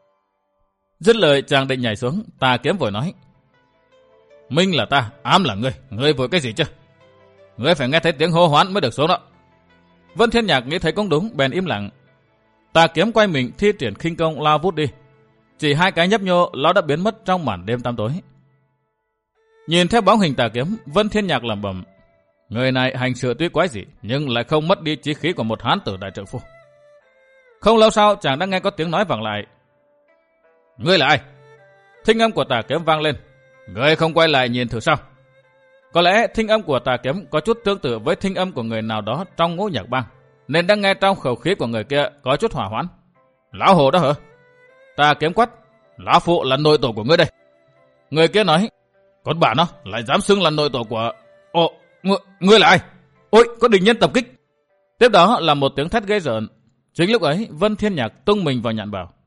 Dứt lời chàng định nhảy xuống, Tà Kiếm vội nói, Minh là ta, ám là ngươi, ngươi vội cái gì chứ? Ngươi phải nghe thấy tiếng hô hoán mới được xuống đó. Vân Thiên Nhạc nghĩ thấy cũng đúng, bèn im lặng. Tà Kiếm quay mình thi triển khinh công lao vút đi. Chỉ hai cái nhấp nhô, lão đã biến mất trong màn đêm tăm tối. Nhìn theo bóng hình Tà Kiếm, Vân Thiên Nhạc lẩm bẩm, người này hành sự tuy quái dị, nhưng lại không mất đi chí khí của một hán tử đại trượng phu. Không lâu sau, chàng đã nghe có tiếng nói vang lại, ngươi là ai? Thinh âm của Tà Kiếm vang lên, ngươi không quay lại nhìn thử sao? Có lẽ thinh âm của Tà Kiếm có chút tương tự với thinh âm của người nào đó trong Ngũ Nhạc Bang, nên đang nghe trong khẩu khí của người kia có chút hỏa hoãn. Lão hồ đó hả? Tà Kiếm quát, lão phụ là nội tổ của ngươi đây. Người kia nói, con bà nó lại dám xưng là nội tổ của... Ồ, ngươi, ngươi là ai? Ôi, có địch nhân tập kích. Tiếp đó là một tiếng thét ghê rợn. Chính lúc ấy, Vân Thiên Nhạc tung mình vào nhạn bảo.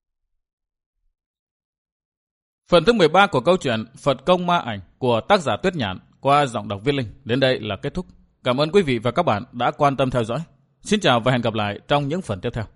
Phần thứ mười ba của câu chuyện Phật Công Ma Ảnh của tác giả Tuyết Nhạn qua giọng đọc Viết Linh đến đây là kết thúc. Cảm ơn quý vị và các bạn đã quan tâm theo dõi. Xin chào và hẹn gặp lại trong những phần tiếp theo.